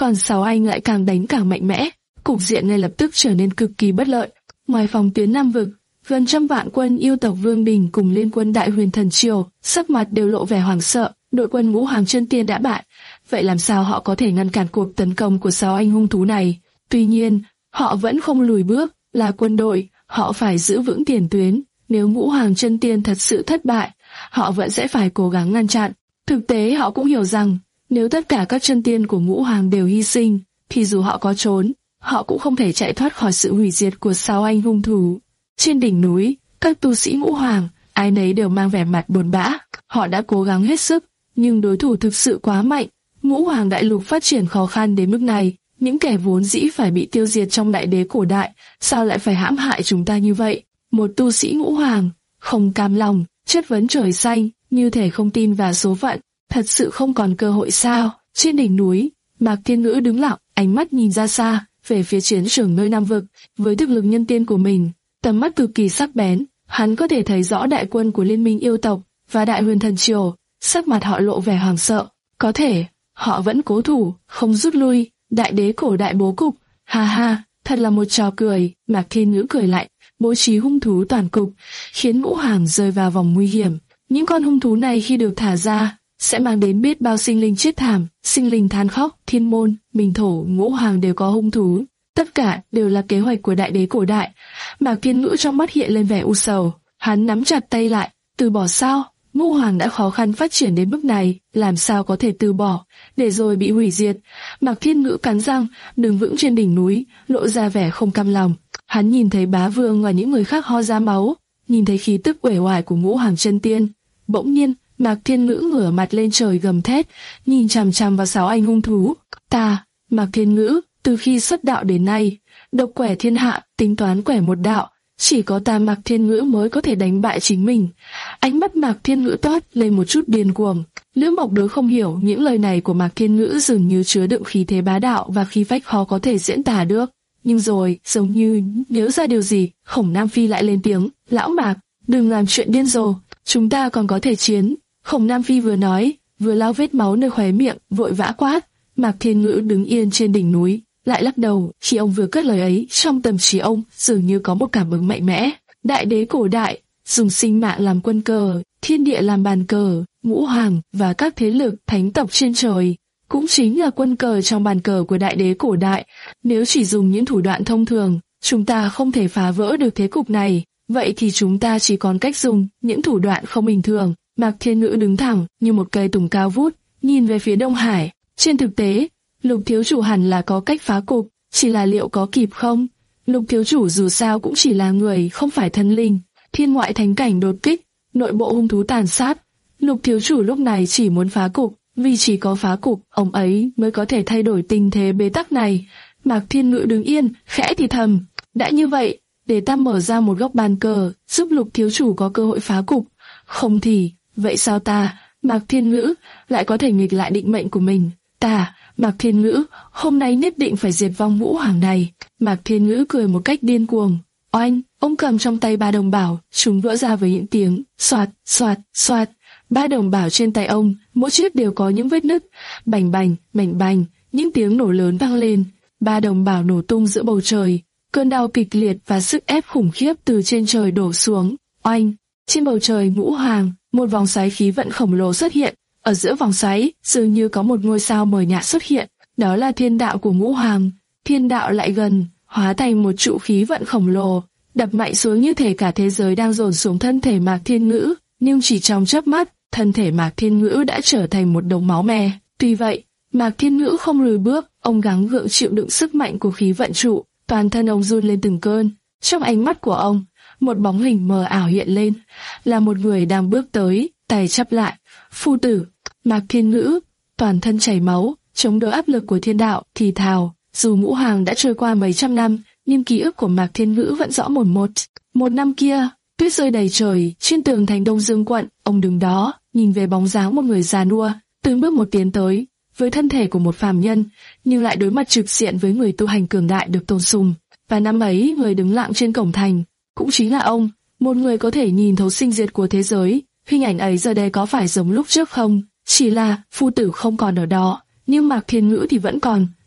còn Sáu Anh lại càng đánh càng mạnh mẽ, cục diện ngay lập tức trở nên cực kỳ bất lợi. Ngoài phòng tuyến Nam vực, gần trăm vạn quân yêu tộc Vương Đình cùng liên quân Đại Huyền Thần Triều, sắc mặt đều lộ vẻ hoảng sợ. Đội quân Ngũ Hoàng Chân Tiên đã bại, vậy làm sao họ có thể ngăn cản cuộc tấn công của Sáu Anh hung thú này? Tuy nhiên, họ vẫn không lùi bước, là quân đội, họ phải giữ vững tiền tuyến. Nếu Ngũ Hoàng Chân Tiên thật sự thất bại, họ vẫn sẽ phải cố gắng ngăn chặn. Thực tế họ cũng hiểu rằng, nếu tất cả các chân tiên của Ngũ Hoàng đều hy sinh, thì dù họ có trốn, họ cũng không thể chạy thoát khỏi sự hủy diệt của Sáu Anh hung thú. Trên đỉnh núi, các tu sĩ Ngũ Hoàng, ai nấy đều mang vẻ mặt buồn bã. Họ đã cố gắng hết sức, nhưng đối thủ thực sự quá mạnh. Ngũ Hoàng đại lục phát triển khó khăn đến mức này, những kẻ vốn dĩ phải bị tiêu diệt trong đại đế cổ đại, sao lại phải hãm hại chúng ta như vậy? Một tu sĩ Ngũ Hoàng, không cam lòng, chất vấn trời xanh, như thể không tin vào số phận. Thật sự không còn cơ hội sao? Trên đỉnh núi, Mạc Thiên Ngữ đứng lặng, ánh mắt nhìn ra xa, về phía chiến trường nơi Nam vực. Với thực lực nhân tiên của mình, tầm mắt cực kỳ sắc bén, hắn có thể thấy rõ đại quân của Liên minh yêu tộc và Đại Huyền Thần Triều. Sắc mặt họ lộ vẻ hoảng sợ. Có thể họ vẫn cố thủ, không rút lui. Đại đế cổ đại bố cục, ha ha, thật là một trò cười. Mạc Thiên Ngữ cười lạnh, bố trí hung thú toàn cục, khiến Ngũ Hoàng rơi vào vòng nguy hiểm. Những con hung thú này khi được thả ra, sẽ mang đến biết bao sinh linh chết thảm, sinh linh than khóc. Thiên môn, Minh thổ, Ngũ Hoàng đều có hung thú, tất cả đều là kế hoạch của đại đế cổ đại. Mạc Thiên Ngữ trong mắt hiện lên vẻ u sầu, hắn nắm chặt tay lại, từ bỏ sao? Ngũ Hoàng đã khó khăn phát triển đến mức này, làm sao có thể từ bỏ, để rồi bị hủy diệt. Mạc Thiên Ngữ cắn răng, đứng vững trên đỉnh núi, lộ ra vẻ không cam lòng. Hắn nhìn thấy bá vương và những người khác ho ra máu, nhìn thấy khí tức uể oải của Ngũ Hoàng Chân Tiên. Bỗng nhiên, Mạc Thiên Ngữ ngửa mặt lên trời gầm thét, nhìn chằm chằm vào Sáu Anh hung thú. Ta, Mạc Thiên Ngữ, từ khi xuất đạo đến nay, độc quẻ thiên hạ, tính toán quẻ một đạo, chỉ có ta Mạc Thiên Ngữ mới có thể đánh bại chính mình. Ánh mắt Mạc Thiên Ngữ toát lên một chút điên cuồng. Lữ Mộc Đối không hiểu những lời này của Mạc Thiên Ngữ dường như chứa đựng khí thế bá đạo và khí phách khó có thể diễn tả được. Nhưng rồi, giống như nhớ ra điều gì, Khổng Nam Phi lại lên tiếng, lão Mạc, đừng làm chuyện điên rồ, chúng ta còn có thể chiến. Khổng Nam Phi vừa nói, vừa lau vết máu nơi khóe miệng, vội vã quát. Mạc Thiên Ngữ đứng yên trên đỉnh núi, lại lắc đầu. Khi ông vừa cất lời ấy, trong tâm trí ông dường như có một cảm ứng mạnh mẽ. Đại đế cổ đại, dùng sinh mạng làm quân cờ, thiên địa làm bàn cờ, Ngũ Hoàng và các thế lực thánh tộc trên trời cũng chính là quân cờ trong bàn cờ của đại đế cổ đại. Nếu chỉ dùng những thủ đoạn thông thường, chúng ta không thể phá vỡ được thế cục này. Vậy thì chúng ta chỉ còn cách dùng những thủ đoạn không bình thường. Mạc Thiên Ngữ đứng thẳng như một cây tùng cao vút, nhìn về phía Đông Hải. Trên thực tế, Lục thiếu chủ hẳn là có cách phá cục, chỉ là liệu có kịp không? Lục thiếu chủ dù sao cũng chỉ là người, không phải thần linh. Thiên ngoại thánh cảnh đột kích, nội bộ hung thú tàn sát. Lục thiếu chủ lúc này chỉ muốn phá cục, vì chỉ có phá cục, ông ấy mới có thể thay đổi tình thế bế tắc này. Mạc Thiên Ngữ đứng yên, khẽ thì thầm, đã như vậy, để ta mở ra một góc bàn cờ, giúp Lục thiếu chủ có cơ hội phá cục. Không thì, vậy sao ta, Mạc Thiên Ngữ, lại có thể nghịch lại định mệnh của mình? Ta, Mạc Thiên Ngữ, hôm nay nhất định phải diệt vong Ngũ Hoàng này. Mạc Thiên Ngữ cười một cách điên cuồng. Oanh, ông cầm trong tay ba đồng bảo, chúng vỡ ra với những tiếng xoạt, xoạt, xoạt. Ba đồng bảo trên tay ông, mỗi chiếc đều có những vết nứt, bành bành, bành bành, những tiếng nổ lớn vang lên. Ba đồng bảo nổ tung giữa bầu trời, cơn đau kịch liệt và sức ép khủng khiếp từ trên trời đổ xuống. Oanh, trên bầu trời Ngũ Hoàng, một vòng xoáy khí vận khổng lồ xuất hiện. Ở giữa vòng xoáy, dường như có một ngôi sao mờ nhạt xuất hiện, đó là thiên đạo của Ngũ Hoàng. Thiên đạo lại gần, hóa thành một trụ khí vận khổng lồ, đập mạnh xuống như thể cả thế giới đang dồn xuống thân thể Mạc Thiên Ngữ. Nhưng chỉ trong chớp mắt, thân thể Mạc Thiên Ngữ đã trở thành một đống máu me. Tuy vậy, Mạc Thiên Ngữ không lùi bước, ông gắng gượng chịu đựng sức mạnh của khí vận trụ, toàn thân ông run lên từng cơn. Trong ánh mắt của ông, một bóng hình mờ ảo hiện lên, là một người đang bước tới, tay chắp lại. Phu tử, Mạc Thiên Ngữ, toàn thân chảy máu, chống đỡ áp lực của thiên đạo, thì thào. Dù Ngũ Hoàng đã trôi qua mấy trăm năm, nhưng ký ức của Mạc Thiên Ngữ vẫn rõ mồn một. Một năm kia, tuyết rơi đầy trời, trên tường thành Đông Dương quận, ông đứng đó, nhìn về bóng dáng một người già nua, từng bước một tiến tới, với thân thể của một phàm nhân, nhưng lại đối mặt trực diện với người tu hành cường đại được tôn sùng. Và năm ấy, người đứng lặng trên cổng thành, cũng chính là ông, một người có thể nhìn thấu sinh diệt của thế giới. Hình ảnh ấy giờ đây có phải giống lúc trước không? Chỉ là phu tử không còn ở đó, nhưng Mạc Thiên Ngữ thì vẫn còn.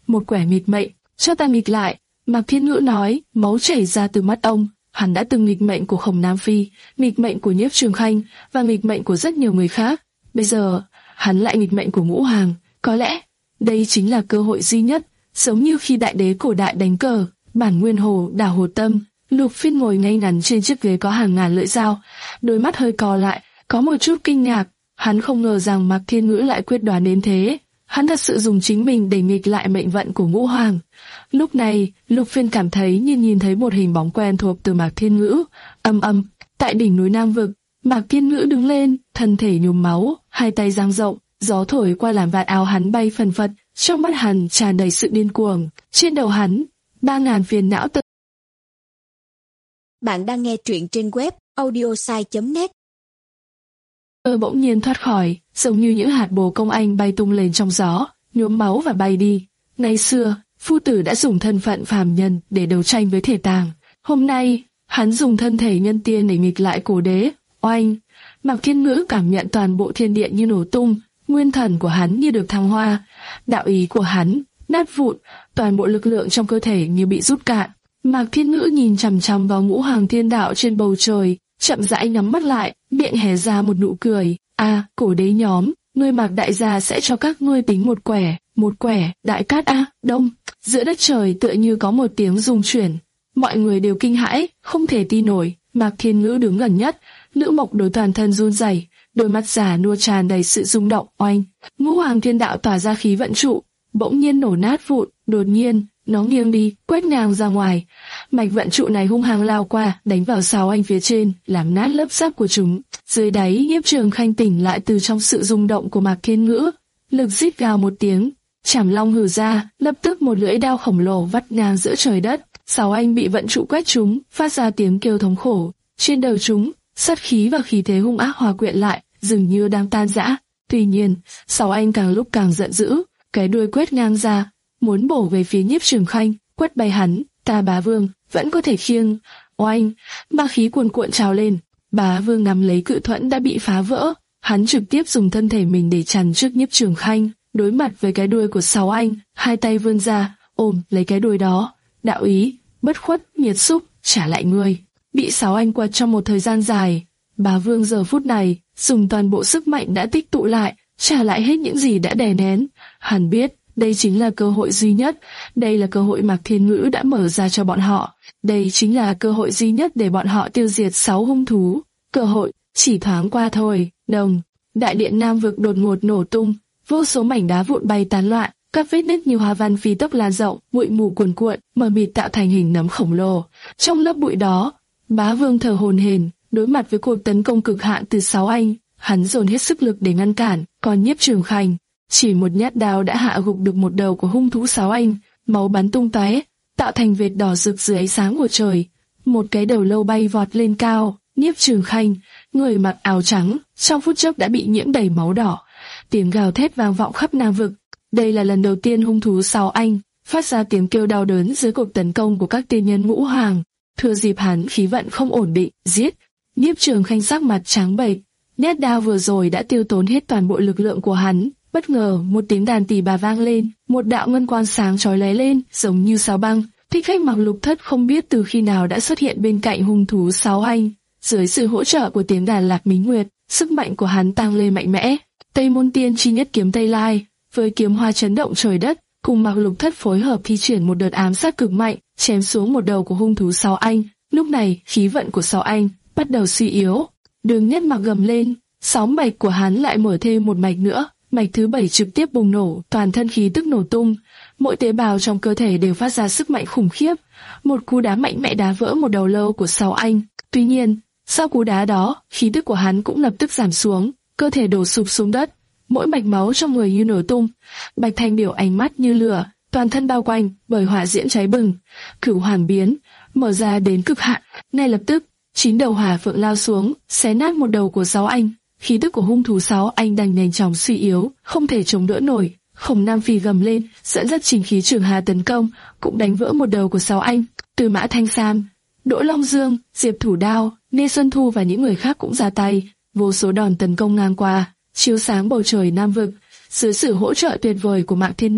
một quẻ nghịch mệnh, cho ta nghịch lại. Mạc Thiên Ngữ nói, máu chảy ra từ mắt ông. Hắn đã từng nghịch mệnh của Khổng Nam Phi, nghịch mệnh của Nhiếp Trường Khanh và nghịch mệnh của rất nhiều người khác. Bây giờ, hắn lại nghịch mệnh của Ngũ Hoàng. Có lẽ, đây chính là cơ hội duy nhất, giống như khi đại đế cổ đại đánh cờ, bản nguyên hồ, đảo hồ tâm. Lục Phiên ngồi ngay ngắn trên chiếc ghế có hàng ngàn lưỡi dao, đôi mắt hơi co lại, có một chút kinh ngạc. Hắn không ngờ rằng Mạc Thiên Ngữ lại quyết đoán đến thế. Hắn thật sự dùng chính mình để nghịch lại mệnh vận của Ngũ Hoàng. Lúc này, Lục Phiên cảm thấy như nhìn thấy một hình bóng quen thuộc từ Mạc Thiên Ngữ. Âm âm, tại đỉnh núi Nam Vực, Mạc Thiên Ngữ đứng lên, thân thể nhuốm máu, hai tay dang rộng, gió thổi qua làm vạt áo hắn bay phần phật, trong mắt hắn tràn đầy sự điên cuồng. Trên đầu hắn, ba ngàn phiền não tự. Bạn đang nghe truyện trên web audiosai chấm net. Ơ bỗng nhiên thoát khỏi, giống như những hạt bồ công anh bay tung lên trong gió, nhuốm máu và bay đi. Ngày xưa, phu tử đã dùng thân phận phàm nhân để đấu tranh với thể tàng. Hôm nay, hắn dùng thân thể nhân tiên để nghịch lại cổ đế. Oanh! Mạc Thiên Ngữ cảm nhận toàn bộ thiên địa như nổ tung, nguyên thần của hắn như được thăng hoa, đạo ý của hắn nát vụn, toàn bộ lực lượng trong cơ thể như bị rút cạn. Mạc Thiên Ngữ nhìn chằm chằm vào ngũ hoàng thiên đạo trên bầu trời, chậm rãi nhắm mắt lại, miệng hé ra một nụ cười. À, cổ đế nhóm, ngươi Mạc đại gia sẽ cho các ngươi tính một quẻ, một quẻ, đại cát a, đông. Giữa đất trời tựa như có một tiếng rung chuyển, mọi người đều kinh hãi, không thể tin nổi. Mạc Thiên Ngữ đứng gần nhất, nữ mộc đối toàn thân run rẩy, đôi mắt già nua tràn đầy sự rung động. Oanh, ngũ hoàng thiên đạo tỏa ra khí vận trụ, bỗng nhiên nổ nát vụn, đột nhiên nó nghiêng đi, quét ngang ra ngoài. Mạch vận trụ này hung hăng lao qua, đánh vào Sáo Anh phía trên, làm nát lớp giáp của chúng. Dưới đáy, Nhiếp Trường Khanh tỉnh lại từ trong sự rung động của Mạc Thiên Ngữ, lực rít gào một tiếng, chảm long hừ ra, lập tức một lưỡi đao khổng lồ vắt ngang giữa trời đất. Sáo Anh bị vận trụ quét trúng, phát ra tiếng kêu thống khổ. Trên đầu chúng, sát khí và khí thế hung ác hòa quyện lại, dường như đang tan rã. Tuy nhiên, Sáo Anh càng lúc càng giận dữ, cái đuôi quét ngang ra, muốn bổ về phía Nhiếp Trường Khanh, quét bay hắn. Ta Bá Vương vẫn có thể khiêng. Oanh, ma khí cuồn cuộn trào lên. Bá Vương nắm lấy cự thuẫn đã bị phá vỡ, hắn trực tiếp dùng thân thể mình để chắn trước Nhiếp Trường Khanh, đối mặt với cái đuôi của Sáo Anh, hai tay vươn ra, ôm lấy cái đuôi đó. Đạo ý, bất khuất, nhiệt xúc, trả lại người. Bị Sáo Anh quật trong một thời gian dài, Bá Vương giờ phút này dùng toàn bộ sức mạnh đã tích tụ lại, trả lại hết những gì đã đè nén. Hắn biết đây chính là cơ hội duy nhất, đây là cơ hội Mạc Thiên Ngữ đã mở ra cho bọn họ, đây chính là cơ hội duy nhất để bọn họ tiêu diệt sáu hung thú. Cơ hội chỉ thoáng qua thôi. Đồng, đại điện Nam Vực đột ngột nổ tung, vô số mảnh đá vụn bay tán loạn, các vết nứt như hoa văn phi tốc lan rộng, bụi mù cuồn cuộn, mờ mịt tạo thành hình nấm khổng lồ. Trong lớp bụi đó, Bá Vương thở hổn hển, đối mặt với cuộc tấn công cực hạn từ Sáo Anh, hắn dồn hết sức lực để ngăn cản, còn Nhiếp Trường Khanh chỉ một nhát đao đã hạ gục được một đầu của hung thú Sáo Anh, máu bắn tung tóe, tạo thành vệt đỏ rực dưới ánh sáng của trời. Một cái đầu lâu bay vọt lên cao, Nhiếp Trường Khanh, người mặc áo trắng, trong phút chốc đã bị nhiễm đầy máu đỏ. Tiếng gào thét vang vọng khắp Nam Vực. Đây là lần đầu tiên hung thú Sáo Anh phát ra tiếng kêu đau đớn dưới cuộc tấn công của các tiên nhân Ngũ Hoàng. Thừa dịp hắn khí vận không ổn định, giết. Nhiếp Trường Khanh sắc mặt trắng bệch, nhát đao vừa rồi đã tiêu tốn hết toàn bộ lực lượng của hắn. Bất ngờ một tiếng đàn tỳ bà vang lên, một đạo ngân quang sáng chói lóe lên, giống như sao băng. Thích Khách mặc lục thất không biết từ khi nào đã xuất hiện bên cạnh hung thú Sáo Anh. Dưới sự hỗ trợ của tiếng đàn Lạc Mính Nguyệt, sức mạnh của hắn tăng lên mạnh mẽ. Tây Môn Tiên chi nhất kiếm Tây Lai, với kiếm hoa chấn động trời đất, cùng mặc lục thất phối hợp thi triển một đợt ám sát cực mạnh, chém xuống một đầu của hung thú Sáo Anh. Lúc này, khí vận của Sáo Anh bắt đầu suy yếu. Đường Nhất Mặc gầm lên, sáu mạch của hắn lại mở thêm một mạch nữa. Mạch thứ bảy trực tiếp bùng nổ, toàn thân khí tức nổ tung, mỗi tế bào trong cơ thể đều phát ra sức mạnh khủng khiếp. Một cú đá mạnh mẽ đá vỡ một đầu lâu của Sáo Anh. Tuy nhiên, sau cú đá đó, khí tức của hắn cũng lập tức giảm xuống, cơ thể đổ sụp xuống đất, mỗi mạch máu trong người như nổ tung. Bạch Thanh Điểu ánh mắt như lửa, toàn thân bao quanh bởi hỏa diễm cháy bừng, cửu hoàn biến mở ra đến cực hạn. Ngay lập tức, chín đầu hỏa phượng lao xuống, xé nát một đầu của Sáo Anh. Khí tức của hung thú Sáo Anh đang nhanh chóng suy yếu, không thể chống đỡ nổi. Khổng Nam Phi gầm lên, dẫn dắt chính khí Trường Hà tấn công, cũng đánh vỡ một đầu của Sáo Anh. Từ Mã Thanh Sam, Đỗ Long Dương, Diệp Thủ Đao, Nê Xuân Thu và những người khác cũng ra tay, vô số đòn tấn công ngang qua, chiếu sáng bầu trời Nam Vực. Dưới sự hỗ trợ tuyệt vời của Mạc Thiên Ngữ,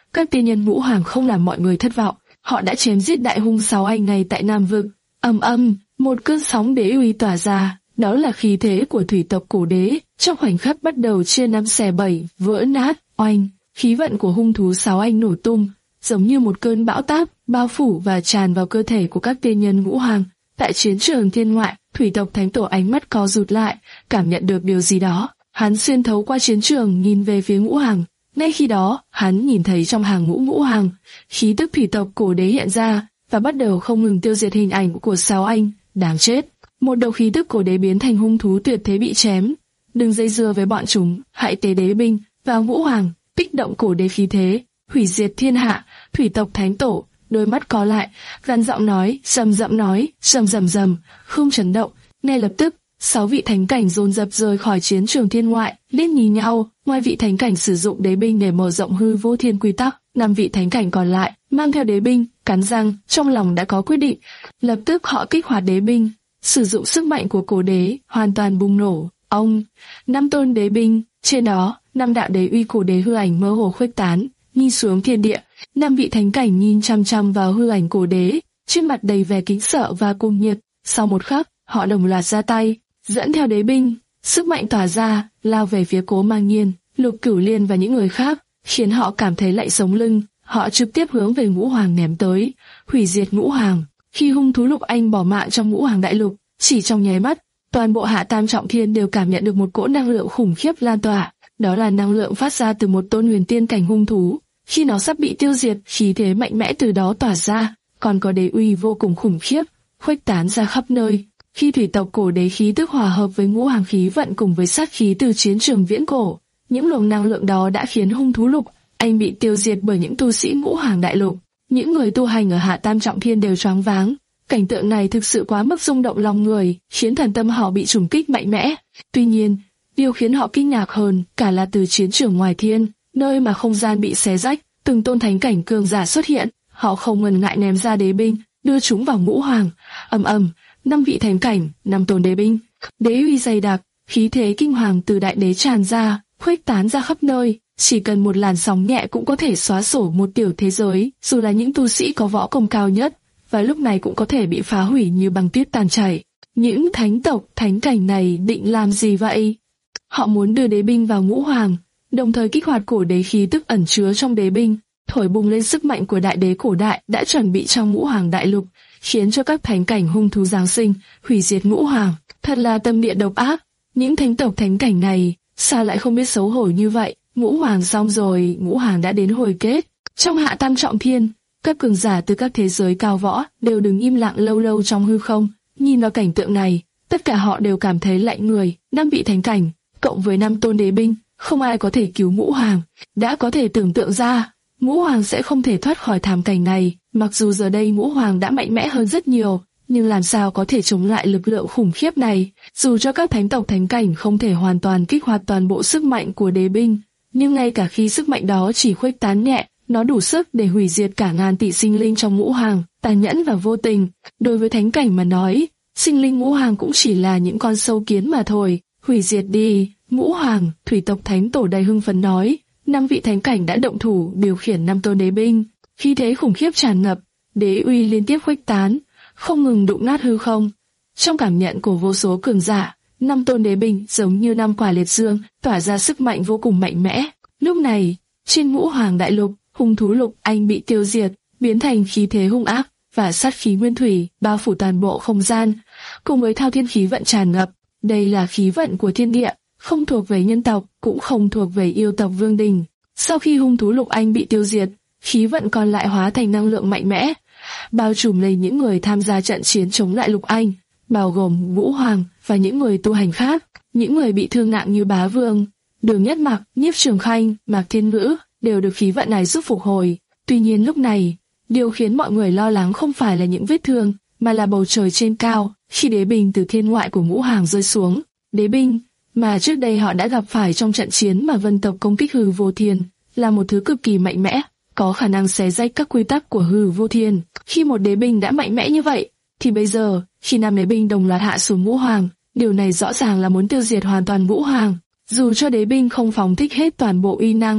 các tiên nhân ngũ hoàng không làm mọi người thất vọng, họ đã chém giết đại hung sáu anh ngay tại Nam Vực. Ầm ầm, một cơn sóng đế uy tỏa ra, đó là khí thế của thủy tộc cổ đế, trong khoảnh khắc bắt đầu chia năm xẻ bảy, vỡ nát, oanh, khí vận của hung thú sáu anh nổ tung, giống như một cơn bão táp, bao phủ và tràn vào cơ thể của các tiên nhân ngũ hoàng. Tại chiến trường thiên ngoại, thủy tộc thánh tổ ánh mắt co rụt lại, cảm nhận được điều gì đó. Hắn xuyên thấu qua chiến trường nhìn về phía ngũ hoàng. Ngay khi đó, hắn nhìn thấy trong hàng ngũ ngũ hoàng, khí tức thủy tộc cổ đế hiện ra và bắt đầu không ngừng tiêu diệt hình ảnh của sáu anh. Đáng chết! Một đầu khí tức cổ đế biến thành hung thú tuyệt thế bị chém. Đừng dây dưa với bọn chúng, hãy tế đế binh vào ngũ hoàng, kích động cổ đế khí thế, hủy diệt thiên hạ. Thủy tộc thánh tổ đôi mắt có lại, gằn giọng nói, rầm rậm nói, rầm rầm rầm, không chấn động. Ngay lập tức, sáu vị thánh cảnh dồn dập rời khỏi chiến trường thiên ngoại, liếc nhìn nhau. Ngoài vị thánh cảnh sử dụng đế binh để mở rộng hư vô thiên quy tắc, năm vị thánh cảnh còn lại mang theo đế binh, cắn răng, trong lòng đã có quyết định. Lập tức họ kích hoạt đế binh, sử dụng sức mạnh của cổ đế, hoàn toàn bùng nổ. Ông, năm tôn đế binh, trên đó, năm đạo đế uy cổ đế hư ảnh mơ hồ khuếch tán, nhìn xuống thiên địa. Năm vị thánh cảnh nhìn chăm chăm vào hư ảnh cổ đế, trên mặt đầy vẻ kính sợ và cung nhiệt. Sau một khắc, họ đồng loạt ra tay, dẫn theo đế binh, sức mạnh tỏa ra, lao về phía Cố Mang Nhiên, Lục Cửu Liên và những người khác, khiến họ cảm thấy lạnh sống lưng. Họ trực tiếp hướng về ngũ hoàng ném tới, hủy diệt ngũ hoàng. Khi hung thú Lục Anh bỏ mạng trong ngũ hoàng đại lục, chỉ trong nháy mắt, toàn bộ Hạ Tam Trọng Thiên đều cảm nhận được một cỗ năng lượng khủng khiếp lan tỏa. Đó là năng lượng phát ra từ một tôn huyền tiên cảnh hung thú. Khi nó sắp bị tiêu diệt, khí thế mạnh mẽ từ đó tỏa ra, còn có đế uy vô cùng khủng khiếp, khuếch tán ra khắp nơi. Khi thủy tộc cổ đế khí tức hòa hợp với ngũ hoàng khí vận cùng với sát khí từ chiến trường viễn cổ, những luồng năng lượng đó đã khiến hung thú Lục Anh bị tiêu diệt bởi những tu sĩ ngũ hoàng đại lục. Những người tu hành ở Hạ Tam Trọng Thiên đều choáng váng. Cảnh tượng này thực sự quá mức rung động lòng người, khiến thần tâm họ bị trùng kích mạnh mẽ. Tuy nhiên, điều khiến họ kinh ngạc hơn cả là từ chiến trường ngoài thiên, nơi mà không gian bị xé rách, từng tôn thánh cảnh cường giả xuất hiện, họ không ngần ngại ném ra đế binh, đưa chúng vào ngũ hoàng. Ầm ầm, năm vị thánh cảnh, năm tôn đế binh, đế uy dày đặc, khí thế kinh hoàng từ đại đế tràn ra, khuếch tán ra khắp nơi. Chỉ cần một làn sóng nhẹ cũng có thể xóa sổ một tiểu thế giới, dù là những tu sĩ có võ công cao nhất, và lúc này cũng có thể bị phá hủy như băng tuyết tan chảy. Những thánh tộc, thánh cảnh này định làm gì vậy? Họ muốn đưa đế binh vào ngũ hoàng, đồng thời kích hoạt cổ đế khí tức ẩn chứa trong đế binh, thổi bùng lên sức mạnh của đại đế cổ đại đã chuẩn bị trong ngũ hoàng đại lục, khiến cho các thánh cảnh hung thú giáng sinh, hủy diệt ngũ hoàng. Thật là tâm địa độc ác. Những thánh tộc thánh cảnh này sao lại không biết xấu hổ như vậy? Ngũ hoàng xong rồi, ngũ hoàng đã đến hồi kết. Trong Hạ Tam Trọng Thiên, các cường giả từ các thế giới cao võ đều đứng im lặng lâu lâu trong hư không. Nhìn vào cảnh tượng này, tất cả họ đều cảm thấy lạnh người. Năm vị thánh cảnh cộng với năm tôn đế binh, không ai có thể cứu ngũ hoàng. Đã có thể tưởng tượng ra, ngũ hoàng sẽ không thể thoát khỏi thảm cảnh này. Mặc dù giờ đây ngũ hoàng đã mạnh mẽ hơn rất nhiều, nhưng làm sao có thể chống lại lực lượng khủng khiếp này? Dù cho các thánh tộc thánh cảnh không thể hoàn toàn kích hoạt toàn bộ sức mạnh của đế binh, nhưng ngay cả khi sức mạnh đó chỉ khuếch tán nhẹ, nó đủ sức để hủy diệt cả ngàn tỷ sinh linh trong ngũ hoàng, tàn nhẫn và vô tình. Đối với thánh cảnh mà nói, sinh linh ngũ hoàng cũng chỉ là những con sâu kiến mà thôi. Hủy diệt đi, ngũ hoàng, thủy tộc thánh tổ đầy hưng phấn nói. Năm vị thánh cảnh đã động thủ điều khiển năm tôn đế binh, khí thế khủng khiếp tràn ngập, đế uy liên tiếp khuếch tán, không ngừng đụng nát hư không. Trong cảm nhận của vô số cường giả, năm tôn đế binh giống như năm quả liệt dương, tỏa ra sức mạnh vô cùng mạnh mẽ. Lúc này, trên ngũ hoàng đại lục, hung thú Lục Anh bị tiêu diệt, biến thành khí thế hung ác và sát khí nguyên thủy bao phủ toàn bộ không gian, cùng với thao thiên khí vận tràn ngập. Đây là khí vận của thiên địa, không thuộc về nhân tộc, cũng không thuộc về yêu tộc Vương Đình. Sau khi hung thú Lục Anh bị tiêu diệt, khí vận còn lại hóa thành năng lượng mạnh mẽ, bao trùm lấy những người tham gia trận chiến chống lại Lục Anh, bao gồm ngũ hoàng và những người tu hành khác. Những người bị thương nặng như Bá Vương, Đường Nhất Mặc, Nhiếp Trường Khanh, Mạc Thiên Ngữ đều được khí vận này giúp phục hồi. Tuy nhiên lúc này, điều khiến mọi người lo lắng không phải là những vết thương, mà là bầu trời trên cao, khi đế binh từ thiên ngoại của ngũ hoàng rơi xuống. Đế binh mà trước đây họ đã gặp phải trong trận chiến mà vân tộc công kích hư vô thiên, là một thứ cực kỳ mạnh mẽ, có khả năng xé rách các quy tắc của hư vô thiên. Khi một đế binh đã mạnh mẽ như vậy, thì bây giờ, khi năm đế binh đồng loạt hạ xuống ngũ hoàng, điều này rõ ràng là muốn tiêu diệt hoàn toàn ngũ hoàng. Dù cho đế binh không phóng thích hết toàn bộ uy năng,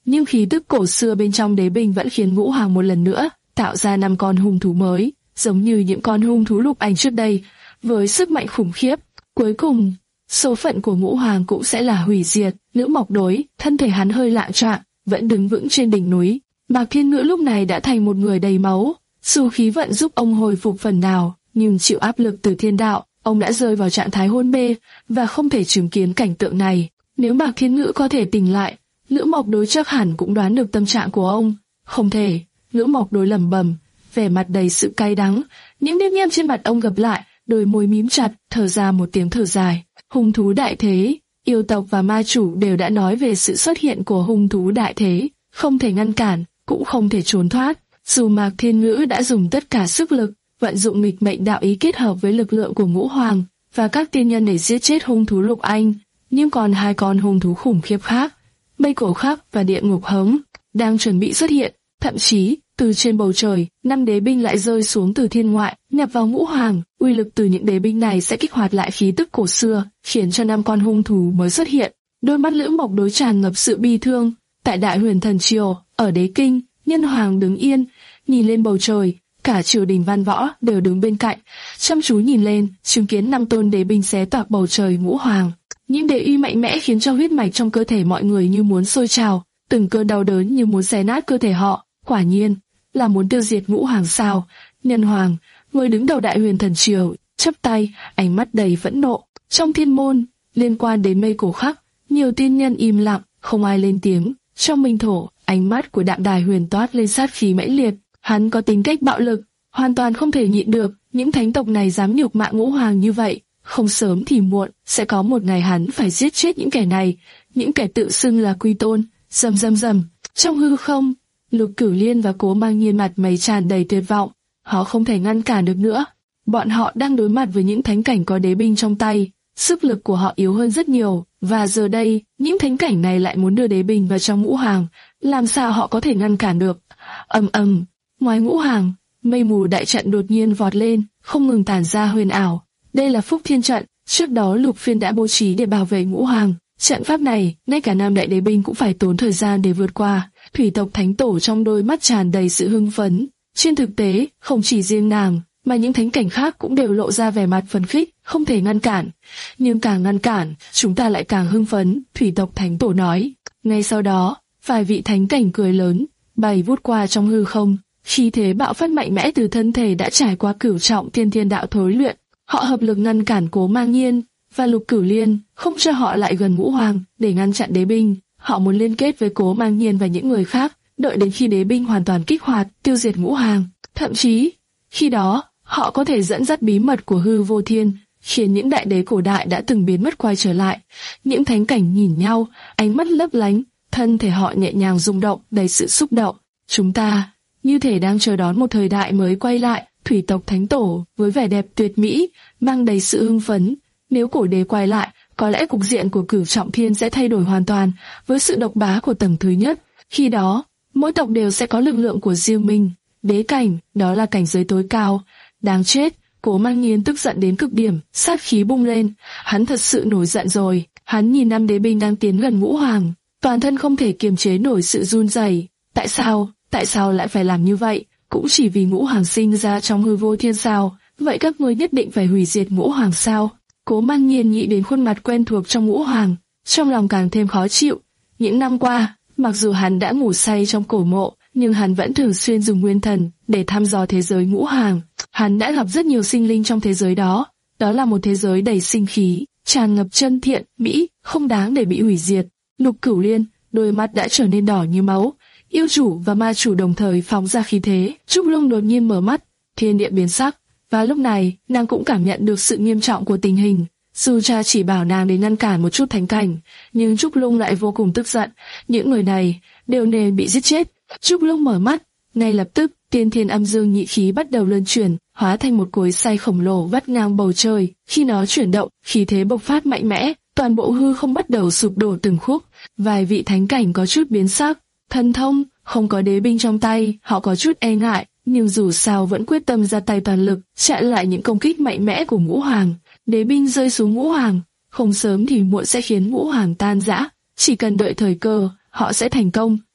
nhưng khí tức cổ xưa bên trong đế binh vẫn khiến Ngũ Hoàng một lần nữa tạo ra năm con hung thú mới, giống như những con hung thú lục ảnh trước đây, với sức mạnh khủng khiếp. Cuối cùng, số phận của Ngũ Hoàng cũng sẽ là hủy diệt. Lữ Mộc Đối, thân thể hắn hơi lạng choạng, vẫn đứng vững trên đỉnh núi. Mạc Thiên Ngữ lúc này đã thành một người đầy máu, dù khí vận giúp ông hồi phục phần nào, nhưng chịu áp lực từ thiên đạo, ông đã rơi vào trạng thái hôn mê và không thể chứng kiến cảnh tượng này. Nếu Mạc Thiên Ngữ có thể tỉnh lại, Lữ Mộc Đối chắc hẳn cũng đoán được tâm trạng của ông. Không thể. Lữ Mộc Đối lẩm bẩm, vẻ mặt đầy sự cay đắng. Những nếp nhem trên mặt ông gập lại, đôi môi mím chặt, thở ra một tiếng thở dài. Hung thú đại thế, yêu tộc và ma chủ đều đã nói về sự xuất hiện của hung thú đại thế, không thể ngăn cản, cũng không thể trốn thoát. Dù Mạc Thiên Ngữ đã dùng tất cả sức lực, vận dụng nghịch mệnh đạo ý kết hợp với lực lượng của Ngũ Hoàng và các tiên nhân để giết chết hung thú lục anh, nhưng còn hai con hung thú khủng khiếp khác, Mây Cổ Khắc và Địa Ngục Hống, đang chuẩn bị xuất hiện. Thậm chí, từ trên bầu trời, năm đế binh lại rơi xuống từ thiên ngoại, nhập vào Ngũ Hoàng. Uy lực từ những đế binh này sẽ kích hoạt lại khí tức cổ xưa, khiến cho năm con hung thú mới xuất hiện. Đôi mắt Lữ Mộc Đối tràn ngập sự bi thương. Tại Đại Huyền Thần Triều, ở Đế Kinh, Nhân Hoàng đứng yên, nhìn lên bầu trời. Cả triều đình văn võ đều đứng bên cạnh, chăm chú nhìn lên, chứng kiến năm tôn đế binh xé toạc bầu trời Ngũ Hoàng. Những đế uy mạnh mẽ khiến cho huyết mạch trong cơ thể mọi người như muốn sôi trào, từng cơn đau đớn như muốn xé nát cơ thể họ. Quả nhiên, là muốn tiêu diệt Ngũ Hoàng sao? Nhân Hoàng, người đứng đầu Đại Huyền Thần Triều, chắp tay, ánh mắt đầy phẫn nộ. Trong thiên môn, liên quan đến Mây Cổ Khắc, nhiều tiên nhân im lặng, không ai lên tiếng. Trong Minh Thổ, ánh mắt của Đạm Đài Huyền toát lên sát khí mãnh liệt. Hắn có tính cách bạo lực, hoàn toàn không thể nhịn được. Những thánh tộc này dám nhục mạ Ngũ Hoàng như vậy, không sớm thì muộn sẽ có một ngày hắn phải giết chết những kẻ này, những kẻ tự xưng là quy tôn. Rầm rầm rầm, trong hư không, Lục Cửu Liên và Cố Mang Nhiên mặt mày tràn đầy tuyệt vọng. Họ không thể ngăn cản được nữa. Bọn họ đang đối mặt với những thánh cảnh có đế binh trong tay, sức lực của họ yếu hơn rất nhiều, và giờ đây, những thánh cảnh này lại muốn đưa đế binh vào trong Ngũ Hoàng, làm sao họ có thể ngăn cản được? Ầm ầm, ngoài Ngũ Hoàng, mây mù đại trận đột nhiên vọt lên, không ngừng tản ra huyền ảo. Đây là Phúc Thiên trận, trước đó Lục Phiên đã bố trí để bảo vệ Ngũ Hoàng. Trận pháp này, ngay cả Nam Đại Đế binh cũng phải tốn thời gian để vượt qua. Thủy tộc thánh tổ trong đôi mắt tràn đầy sự hưng phấn. Trên thực tế, không chỉ riêng nàng, mà những thánh cảnh khác cũng đều lộ ra vẻ mặt phấn khích, không thể ngăn cản. Nhưng càng ngăn cản, chúng ta lại càng hưng phấn, Thủy tộc thánh tổ nói. Ngay sau đó, vài vị thánh cảnh cười lớn, bay vút qua trong hư không. Khí thế bạo phát mạnh mẽ từ thân thể đã trải qua cửu trọng tiên thiên đạo thối luyện. Họ hợp lực ngăn cản Cố Mang Nhiên và Lục Cửu Liên, không cho họ lại gần Ngũ Hoàng để ngăn chặn đế binh. Họ muốn liên kết với Cố Mang Nhiên và những người khác, đợi đến khi đế binh hoàn toàn kích hoạt, tiêu diệt Ngũ Hoàng. Thậm chí, khi đó, họ có thể dẫn dắt bí mật của hư vô thiên, khiến những đại đế cổ đại đã từng biến mất quay trở lại. Những thánh cảnh nhìn nhau, ánh mắt lấp lánh, thân thể họ nhẹ nhàng rung động, đầy sự xúc động. Chúng ta, như thể đang chờ đón một thời đại mới quay lại. Thủy tộc thánh tổ, với vẻ đẹp tuyệt mỹ, mang đầy sự hưng phấn. Nếu cổ đế quay lại, có lẽ cục diện của cửu trọng thiên sẽ thay đổi hoàn toàn, với sự độc bá của tầng thứ nhất. Khi đó, mỗi tộc đều sẽ có lực lượng của riêng mình. Đế cảnh, đó là cảnh giới tối cao. Đáng chết, Cố Mang Nhiên tức giận đến cực điểm, sát khí bung lên. Hắn thật sự nổi giận rồi. Hắn nhìn năm đế binh đang tiến gần Ngũ Hoàng, toàn thân không thể kiềm chế nổi sự run rẩy. Tại sao, tại sao lại phải làm như vậy? Cũng chỉ vì Ngũ Hoàng sinh ra trong hư vô thiên sao? Vậy các ngươi nhất định phải hủy diệt Ngũ Hoàng sao? Cố Mang Nhiên nghĩ đến khuôn mặt quen thuộc trong Ngũ Hoàng, trong lòng càng thêm khó chịu. Những năm qua, mặc dù hắn đã ngủ say trong cổ mộ, nhưng hắn vẫn thường xuyên dùng nguyên thần để thăm dò thế giới Ngũ Hoàng. Hắn đã gặp rất nhiều sinh linh trong thế giới đó. Đó là một thế giới đầy sinh khí, tràn ngập chân thiện, mỹ, không đáng để bị hủy diệt. Lục Cửu Liên, đôi mắt đã trở nên đỏ như máu. Yêu chủ và ma chủ đồng thời phóng ra khí thế. Trúc Lung đột nhiên mở mắt, thiên địa biến sắc. Và lúc này, nàng cũng cảm nhận được sự nghiêm trọng của tình hình. Dù cha chỉ bảo nàng để ngăn cản một chút thánh cảnh, nhưng Trúc Lung lại vô cùng tức giận. Những người này đều nên bị giết chết. Trúc Lung mở mắt, ngay lập tức tiên thiên âm dương nhị khí bắt đầu luân chuyển, hóa thành một cối xay khổng lồ vắt ngang bầu trời. Khi nó chuyển động, khí thế bộc phát mạnh mẽ, toàn bộ hư không bắt đầu sụp đổ từng khúc. Vài vị thánh cảnh có chút biến sắc. Thần thông, không có đế binh trong tay, họ có chút e ngại, nhưng dù sao vẫn quyết tâm ra tay toàn lực, chặn lại những công kích mạnh mẽ của Ngũ Hoàng. Đế binh rơi xuống Ngũ Hoàng, không sớm thì muộn sẽ khiến Ngũ Hoàng tan rã. Chỉ cần đợi thời cơ, họ sẽ thành công.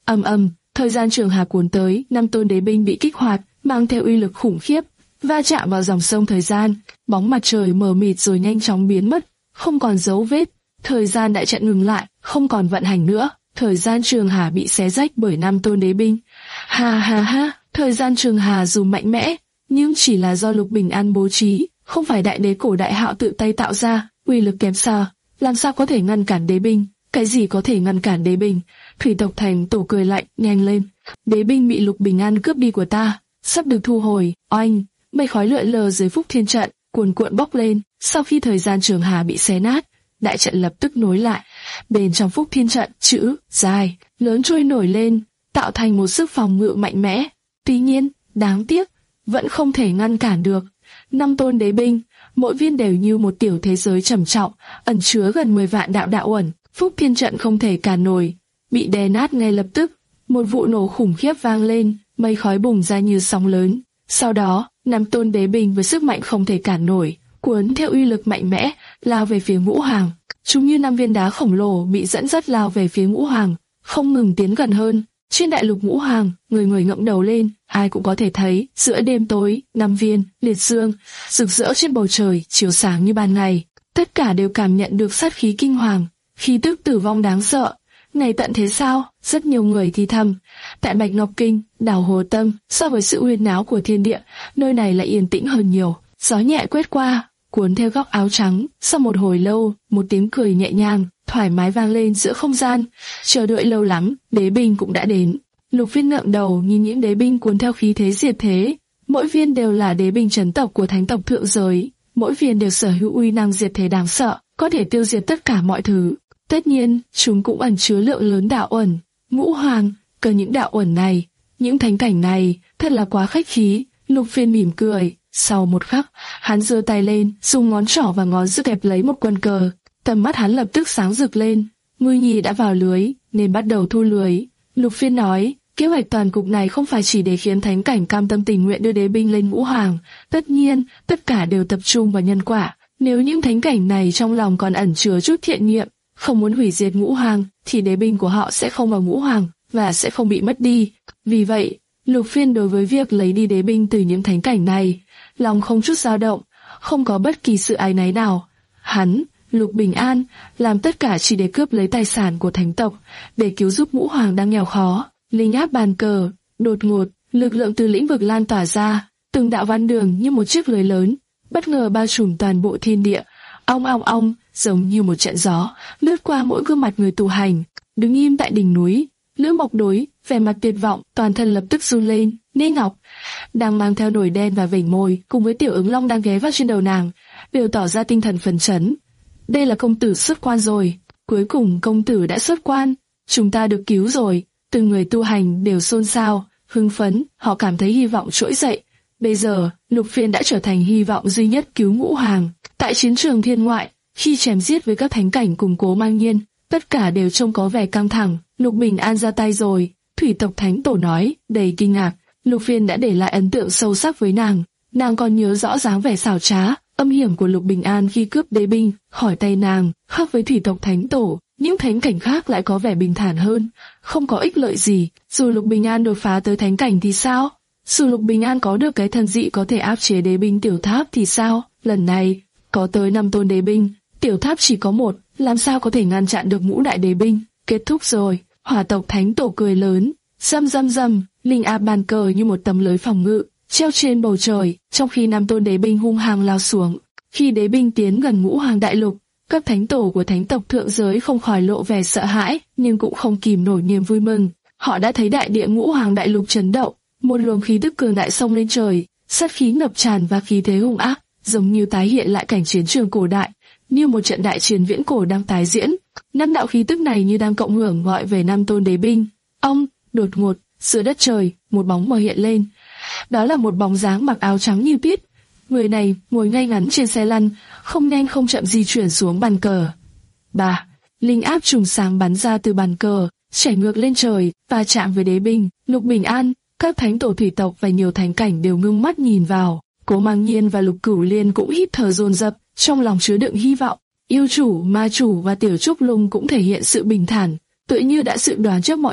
Ầm ầm, thời gian trường hà cuốn tới, năm tôn đế binh bị kích hoạt, mang theo uy lực khủng khiếp, va chạm vào dòng sông thời gian, bóng mặt trời mờ mịt rồi nhanh chóng biến mất, không còn dấu vết. Thời gian đại trận ngừng lại, không còn vận hành nữa. Thời gian trường hà bị xé rách bởi năm tôn đế binh. Ha ha ha, thời gian trường hà dù mạnh mẽ, nhưng chỉ là do Lục Bình An bố trí, không phải đại đế cổ đại hạo tự tay tạo ra, uy lực kém xa, làm sao có thể ngăn cản đế binh? Cái gì có thể ngăn cản đế binh? Thủy tộc thành tổ cười lạnh, nhanh lên. Đế binh bị Lục Bình An cướp đi của ta, sắp được thu hồi. Oanh, mây khói lượn lờ dưới phúc thiên trận, cuồn cuộn bốc lên. Sau khi thời gian trường hà bị xé nát, đại trận lập tức nối lại. Bên trong phúc thiên trận, chữ dài lớn trôi nổi lên, tạo thành một sức phòng ngự mạnh mẽ. Tuy nhiên, đáng tiếc, vẫn không thể ngăn cản được. Năm tôn đế binh, mỗi viên đều như một tiểu thế giới trầm trọng, ẩn chứa gần mười vạn đạo đạo ẩn. Phúc thiên trận không thể cản nổi, bị đè nát ngay lập tức. Một vụ nổ khủng khiếp vang lên, mây khói bùng ra như sóng lớn. Sau đó, năm tôn đế binh với sức mạnh không thể cản nổi, cuốn theo uy lực mạnh mẽ, lao về phía Ngũ Hoàng. Chúng như năm viên đá khổng lồ bị dẫn dắt lao về phía Ngũ Hoàng, không ngừng tiến gần hơn. Trên đại lục Ngũ Hoàng, người người ngẩng đầu lên, ai cũng có thể thấy, giữa đêm tối, năm viên liệt dương rực rỡ trên bầu trời, chiếu sáng như ban ngày. Tất cả đều cảm nhận được sát khí kinh hoàng, khí tức tử vong đáng sợ. Này tận thế sao? Rất nhiều người thì thầm. Tại Bạch Ngọc Kinh, đảo Hồ Tâm, so với sự uyên náo của thiên địa, nơi này lại yên tĩnh hơn nhiều. Gió nhẹ quét qua, cuốn theo góc áo trắng. Sau một hồi lâu, một tiếng cười nhẹ nhàng, thoải mái vang lên giữa không gian. Chờ đợi lâu lắm, đế binh cũng đã đến. Lục Phiên ngẩng đầu nhìn những đế binh cuốn theo khí thế diệt thế. Mỗi viên đều là đế binh trấn tộc của thánh tộc thượng giới. Mỗi viên đều sở hữu uy năng diệt thế đáng sợ, có thể tiêu diệt tất cả mọi thứ. Tất nhiên, chúng cũng ẩn chứa lượng lớn đạo uẩn. Ngũ Hoàng, cần những đạo uẩn này, những thánh cảnh này, thật là quá khách khí. Lục Phiên mỉm cười. Sau một khắc, hắn giơ tay lên, dùng ngón trỏ và ngón giữa kẹp lấy một quân cờ. Tầm mắt hắn lập tức sáng rực lên. Ngư Nhi đã vào lưới, nên bắt đầu thu lưới. Lục Phiên nói, kế hoạch toàn cục này không phải chỉ để khiến thánh cảnh cam tâm tình nguyện đưa đế binh lên Ngũ Hoàng. Tất nhiên, tất cả đều tập trung vào nhân quả. Nếu những thánh cảnh này trong lòng còn ẩn chứa chút thiện niệm, không muốn hủy diệt Ngũ Hoàng, thì đế binh của họ sẽ không vào Ngũ Hoàng, và sẽ không bị mất đi. Vì vậy, Lục Phiên đối với việc lấy đi đế binh từ những thánh cảnh này, lòng không chút dao động, không có bất kỳ sự áy náy nào. Hắn, Lục Bình An, làm tất cả chỉ để cướp lấy tài sản của thánh tộc, để cứu giúp Ngũ Hoàng đang nghèo khó. Linh áp bàn cờ, đột ngột, lực lượng từ lĩnh vực lan tỏa ra, từng đạo văn đường như một chiếc lưới lớn, bất ngờ bao trùm toàn bộ thiên địa. Ong ong ong, giống như một trận gió, lướt qua mỗi gương mặt người tu hành. Đứng im tại đỉnh núi, Lữ Mộc Đối, vẻ mặt tuyệt vọng, toàn thân lập tức run lên. Nê Ngọc, đang mang theo nổi đen và vểnh môi, cùng với Tiểu Ứng Long đang ghé vào trên đầu nàng, đều tỏ ra tinh thần phấn chấn. Đây là công tử xuất quan rồi, cuối cùng công tử đã xuất quan, chúng ta được cứu rồi. Từng người tu hành đều xôn xao, hưng phấn, họ cảm thấy hy vọng trỗi dậy. Bây giờ, Lục Phiên đã trở thành hy vọng duy nhất cứu Ngũ Hoàng. Tại chiến trường thiên ngoại, khi chém giết với các thánh cảnh cùng Cố Mang Nhiên, tất cả đều trông có vẻ căng thẳng. Lục Bình An ra tay rồi, Thủy tộc thánh tổ nói, đầy kinh ngạc. Lục Phiên đã để lại ấn tượng sâu sắc với nàng. Nàng còn nhớ rõ dáng vẻ xảo trá, âm hiểm của Lục Bình An khi cướp đế binh khỏi tay nàng. Khác với Thủy tộc thánh tổ, những thánh cảnh khác lại có vẻ bình thản hơn, không có ích lợi gì. Dù Lục Bình An đột phá tới thánh cảnh thì sao? Dù Lục Bình An có được cái thần dị có thể áp chế đế binh tiểu tháp thì sao? Lần này, có tới năm tôn đế binh, tiểu tháp chỉ có một, làm sao có thể ngăn chặn được ngũ đại đế binh? Kết thúc rồi. Hỏa tộc thánh tổ cười lớn, rầm rầm rầm, linh áp bàn cờ như một tấm lưới phòng ngự treo trên bầu trời, trong khi năm tôn đế binh hung hăng lao xuống. Khi đế binh tiến gần Ngũ Hoàng đại lục, các thánh tổ của thánh tộc thượng giới không khỏi lộ vẻ sợ hãi, nhưng cũng không kìm nổi niềm vui mừng. Họ đã thấy đại địa Ngũ Hoàng đại lục chấn động, một luồng khí tức cường đại xông lên trời, sát khí ngập tràn và khí thế hung ác, giống như tái hiện lại cảnh chiến trường cổ đại, như một trận đại chiến viễn cổ đang tái diễn. Năm đạo khí tức này như đang cộng hưởng gọi về năm tôn đế binh. Ông, đột ngột, giữa đất trời, một bóng mờ hiện lên. Đó là một bóng dáng mặc áo trắng như tuyết. Người này ngồi ngay ngắn trên xe lăn, không nhanh không chậm di chuyển xuống bàn cờ. Bà, linh áp trùng sáng bắn ra từ bàn cờ, chảy ngược lên trời và chạm với đế binh. Lục Bình An, các thánh tổ thủy tộc và nhiều thánh cảnh đều ngưng mắt nhìn vào. Cố Mang Nhiên và Lục Cửu Liên cũng hít thở dồn dập, trong lòng chứa đựng hy vọng. Yêu chủ, ma chủ và Tiểu Trúc Lung cũng thể hiện sự bình thản, tựa như đã dự đoán trước mọi chuyện.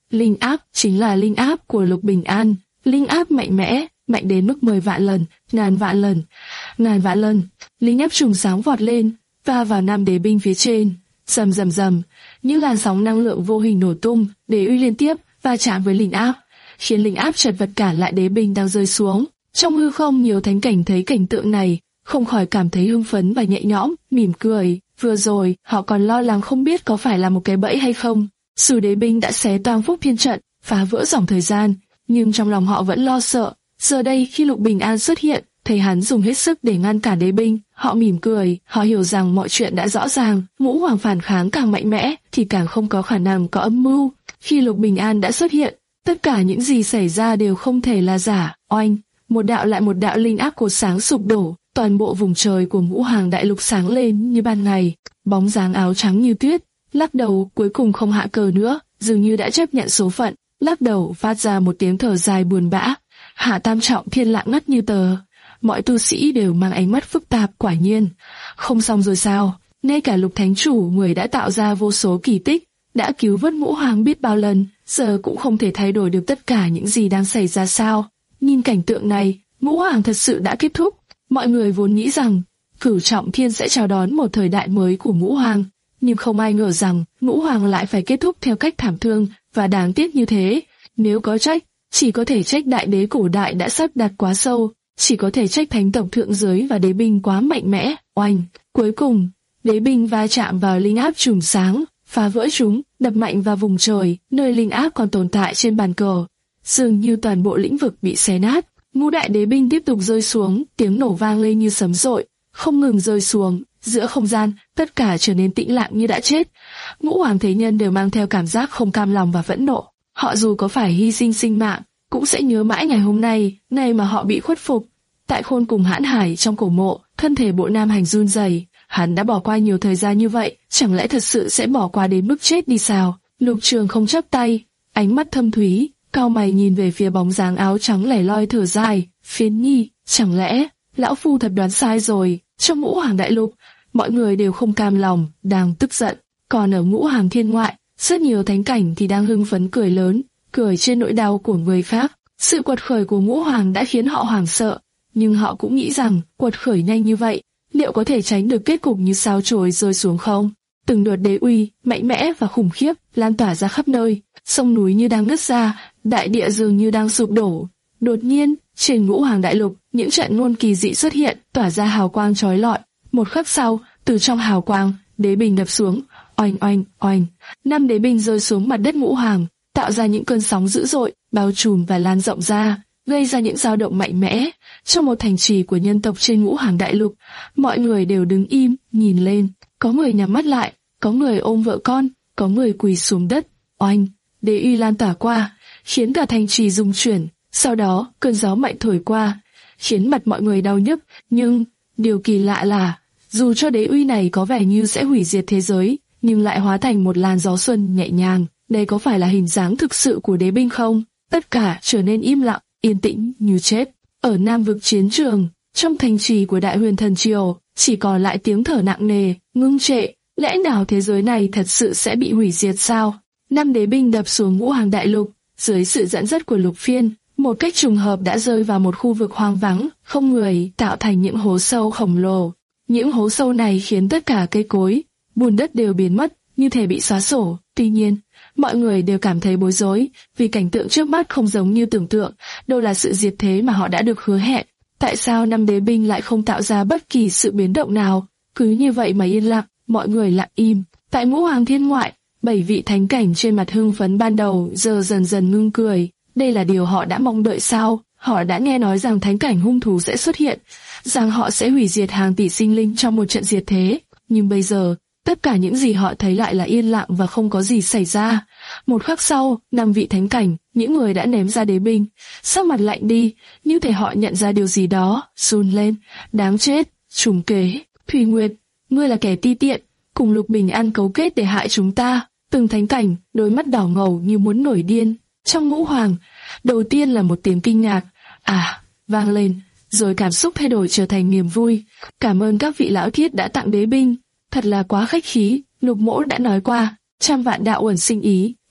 Linh áp chính là linh áp của Lục Bình An, linh áp mạnh mẽ, mạnh đến mức mười vạn lần, ngàn vạn lần, ngàn vạn lần. Linh áp trùng sáng vọt lên, va vào Nam Đế binh phía trên, rầm rầm rầm, những làn sóng năng lượng vô hình nổ tung, Đế uy liên tiếp va chạm với linh áp, khiến linh áp chật vật cản lại đế binh đang rơi xuống. Trong hư không, nhiều thánh cảnh thấy cảnh tượng này, không khỏi cảm thấy hưng phấn và nhẹ nhõm, mỉm cười. Vừa rồi, họ còn lo lắng không biết có phải là một cái bẫy hay không. Dù đế binh đã xé toang Phúc Thiên trận, phá vỡ dòng thời gian, nhưng trong lòng họ vẫn lo sợ. Giờ đây khi Lục Bình An xuất hiện, thấy hắn dùng hết sức để ngăn cản đế binh, họ mỉm cười, họ hiểu rằng mọi chuyện đã rõ ràng. Ngũ Hoàng phản kháng càng mạnh mẽ, thì càng không có khả năng có âm mưu. Khi Lục Bình An đã xuất hiện, tất cả những gì xảy ra đều không thể là giả. Oanh, một đạo lại một đạo linh áp cột sáng sụp đổ, toàn bộ vùng trời của Ngũ Hoàng đại lục sáng lên như ban ngày. Bóng dáng áo trắng như tuyết, lắc đầu cuối cùng không hạ cờ nữa, dường như đã chấp nhận số phận, lắc đầu phát ra một tiếng thở dài buồn bã. Hạ Tam Trọng Thiên lặng ngắt như tờ, mọi tu sĩ đều mang ánh mắt phức tạp. Quả nhiên, không xong rồi sao? Ngay cả Lục Thánh Chủ, người đã tạo ra vô số kỳ tích, đã cứu vớt Ngũ Hoàng biết bao lần, giờ cũng không thể thay đổi được tất cả những gì đang xảy ra sao? Nhìn cảnh tượng này, Ngũ Hoàng thật sự đã kết thúc. Mọi người vốn nghĩ rằng Cửu Trọng Thiên sẽ chào đón một thời đại mới của Ngũ Hoàng, nhưng không ai ngờ rằng Ngũ Hoàng lại phải kết thúc theo cách thảm thương và đáng tiếc như thế. Nếu có trách, chỉ có thể trách đại đế cổ đại đã sắp đặt quá sâu, chỉ có thể trách thánh tộc thượng giới và đế binh quá mạnh mẽ. Oanh! Cuối cùng, đế binh va chạm vào linh áp chùm sáng, phá vỡ chúng, đập mạnh vào vùng trời, nơi linh áp còn tồn tại trên bàn cờ. Dường như toàn bộ lĩnh vực bị xé nát. Ngũ đại đế binh tiếp tục rơi xuống, tiếng nổ vang lên như sấm dội, không ngừng rơi xuống. Giữa không gian, tất cả trở nên tĩnh lặng như đã chết. Ngũ Hoàng thế nhân đều mang theo cảm giác không cam lòng và phẫn nộ. Họ dù có phải hy sinh sinh mạng, cũng sẽ nhớ mãi ngày hôm nay, ngày mà họ bị khuất phục. Tại Khôn cùng Hãn Hải trong cổ mộ, thân thể Bộ Nam Hành run rẩy. Hắn đã bỏ qua nhiều thời gian như vậy, chẳng lẽ thật sự sẽ bỏ qua đến mức chết đi sao? Lục Trường không chắp tay, ánh mắt thâm thúy, cau mày nhìn về phía bóng dáng áo trắng lẻ loi thở dài. Phiến Nhi, chẳng lẽ lão phu thật đoán sai rồi? Trong Ngũ Hoàng đại lục, mọi người đều không cam lòng, đang tức giận. Còn ở Ngũ Hoàng thiên ngoại, rất nhiều thánh cảnh thì đang hưng phấn cười lớn, cười trên nỗi đau của người khác. Sự quật khởi của Ngũ Hoàng đã khiến họ hoảng sợ, nhưng họ cũng nghĩ rằng quật khởi nhanh như vậy, liệu có thể tránh được kết cục như sao chổi rơi xuống không? Từng đợt đế uy mạnh mẽ và khủng khiếp lan tỏa ra khắp nơi, sông núi như đang nứt ra, đại địa dường như đang sụp đổ. Đột nhiên, trên Ngũ Hoàng đại lục, những trận ngôn kỳ dị xuất hiện, tỏa ra hào quang chói lọi. Một khắc sau, từ trong hào quang, đế binh đập xuống, oanh oanh oanh, năm đế binh rơi xuống mặt đất Ngũ Hoàng, tạo ra những cơn sóng dữ dội, bao trùm và lan rộng ra, gây ra những dao động mạnh mẽ. Trong một thành trì của nhân tộc trên Ngũ Hoàng đại lục, mọi người đều đứng im, nhìn lên. Có người nhắm mắt lại, có người ôm vợ con, có người quỳ xuống đất. Oanh, đế uy lan tỏa qua, khiến cả thành trì rung chuyển. Sau đó, cơn gió mạnh thổi qua, khiến mặt mọi người đau nhức. Nhưng điều kỳ lạ là, dù cho đế uy này có vẻ như sẽ hủy diệt thế giới, nhưng lại hóa thành một làn gió xuân nhẹ nhàng. Đây có phải là hình dáng thực sự của đế binh không? Tất cả trở nên im lặng, yên tĩnh như chết. Ở Nam vực chiến trường, trong thành trì của Đại Huyền Thần Triều, chỉ còn lại tiếng thở nặng nề, ngưng trệ. Lẽ nào thế giới này thật sự sẽ bị hủy diệt sao? Năm đế binh đập xuống Ngũ Hoàng đại lục, dưới sự dẫn dắt của Lục Phiên, một cách trùng hợp đã rơi vào một khu vực hoang vắng, không người, tạo thành những hố sâu khổng lồ. Những hố sâu này khiến tất cả cây cối, bùn đất đều biến mất, như thể bị xóa sổ. Tuy nhiên, mọi người đều cảm thấy bối rối, vì cảnh tượng trước mắt không giống như tưởng tượng, đâu là sự diệt thế mà họ đã được hứa hẹn. Tại sao năm đế binh lại không tạo ra bất kỳ sự biến động nào? Cứ như vậy mà yên lặng, mọi người lặng im. Tại Ngũ Hoàng thiên ngoại, bảy vị thánh cảnh trên mặt hưng phấn ban đầu giờ dần dần ngưng cười. Đây là điều họ đã mong đợi sao? Họ đã nghe nói rằng thánh cảnh hung thú sẽ xuất hiện, rằng họ sẽ hủy diệt hàng tỷ sinh linh trong một trận diệt thế. Nhưng bây giờ, tất cả những gì họ thấy lại là yên lặng và không có gì xảy ra. Một khắc sau, năm vị thánh cảnh, những người đã ném ra đế binh, sắc mặt lạnh đi, như thể họ nhận ra điều gì đó, run lên. Đáng chết, trùng kế. Thùy Nguyệt, ngươi là kẻ ti tiện, cùng Lục Bình An cấu kết để hại chúng ta. Từng thánh cảnh, đôi mắt đỏ ngầu như muốn nổi điên. Trong Ngũ Hoàng, đầu tiên là một tiếng kinh ngạc, à, vang lên, rồi cảm xúc thay đổi trở thành niềm vui. Cảm ơn các vị lão thiết đã tặng đế binh, thật là quá khách khí. Lục Mỗ đã nói qua, trăm vạn đạo uẩn sinh ý,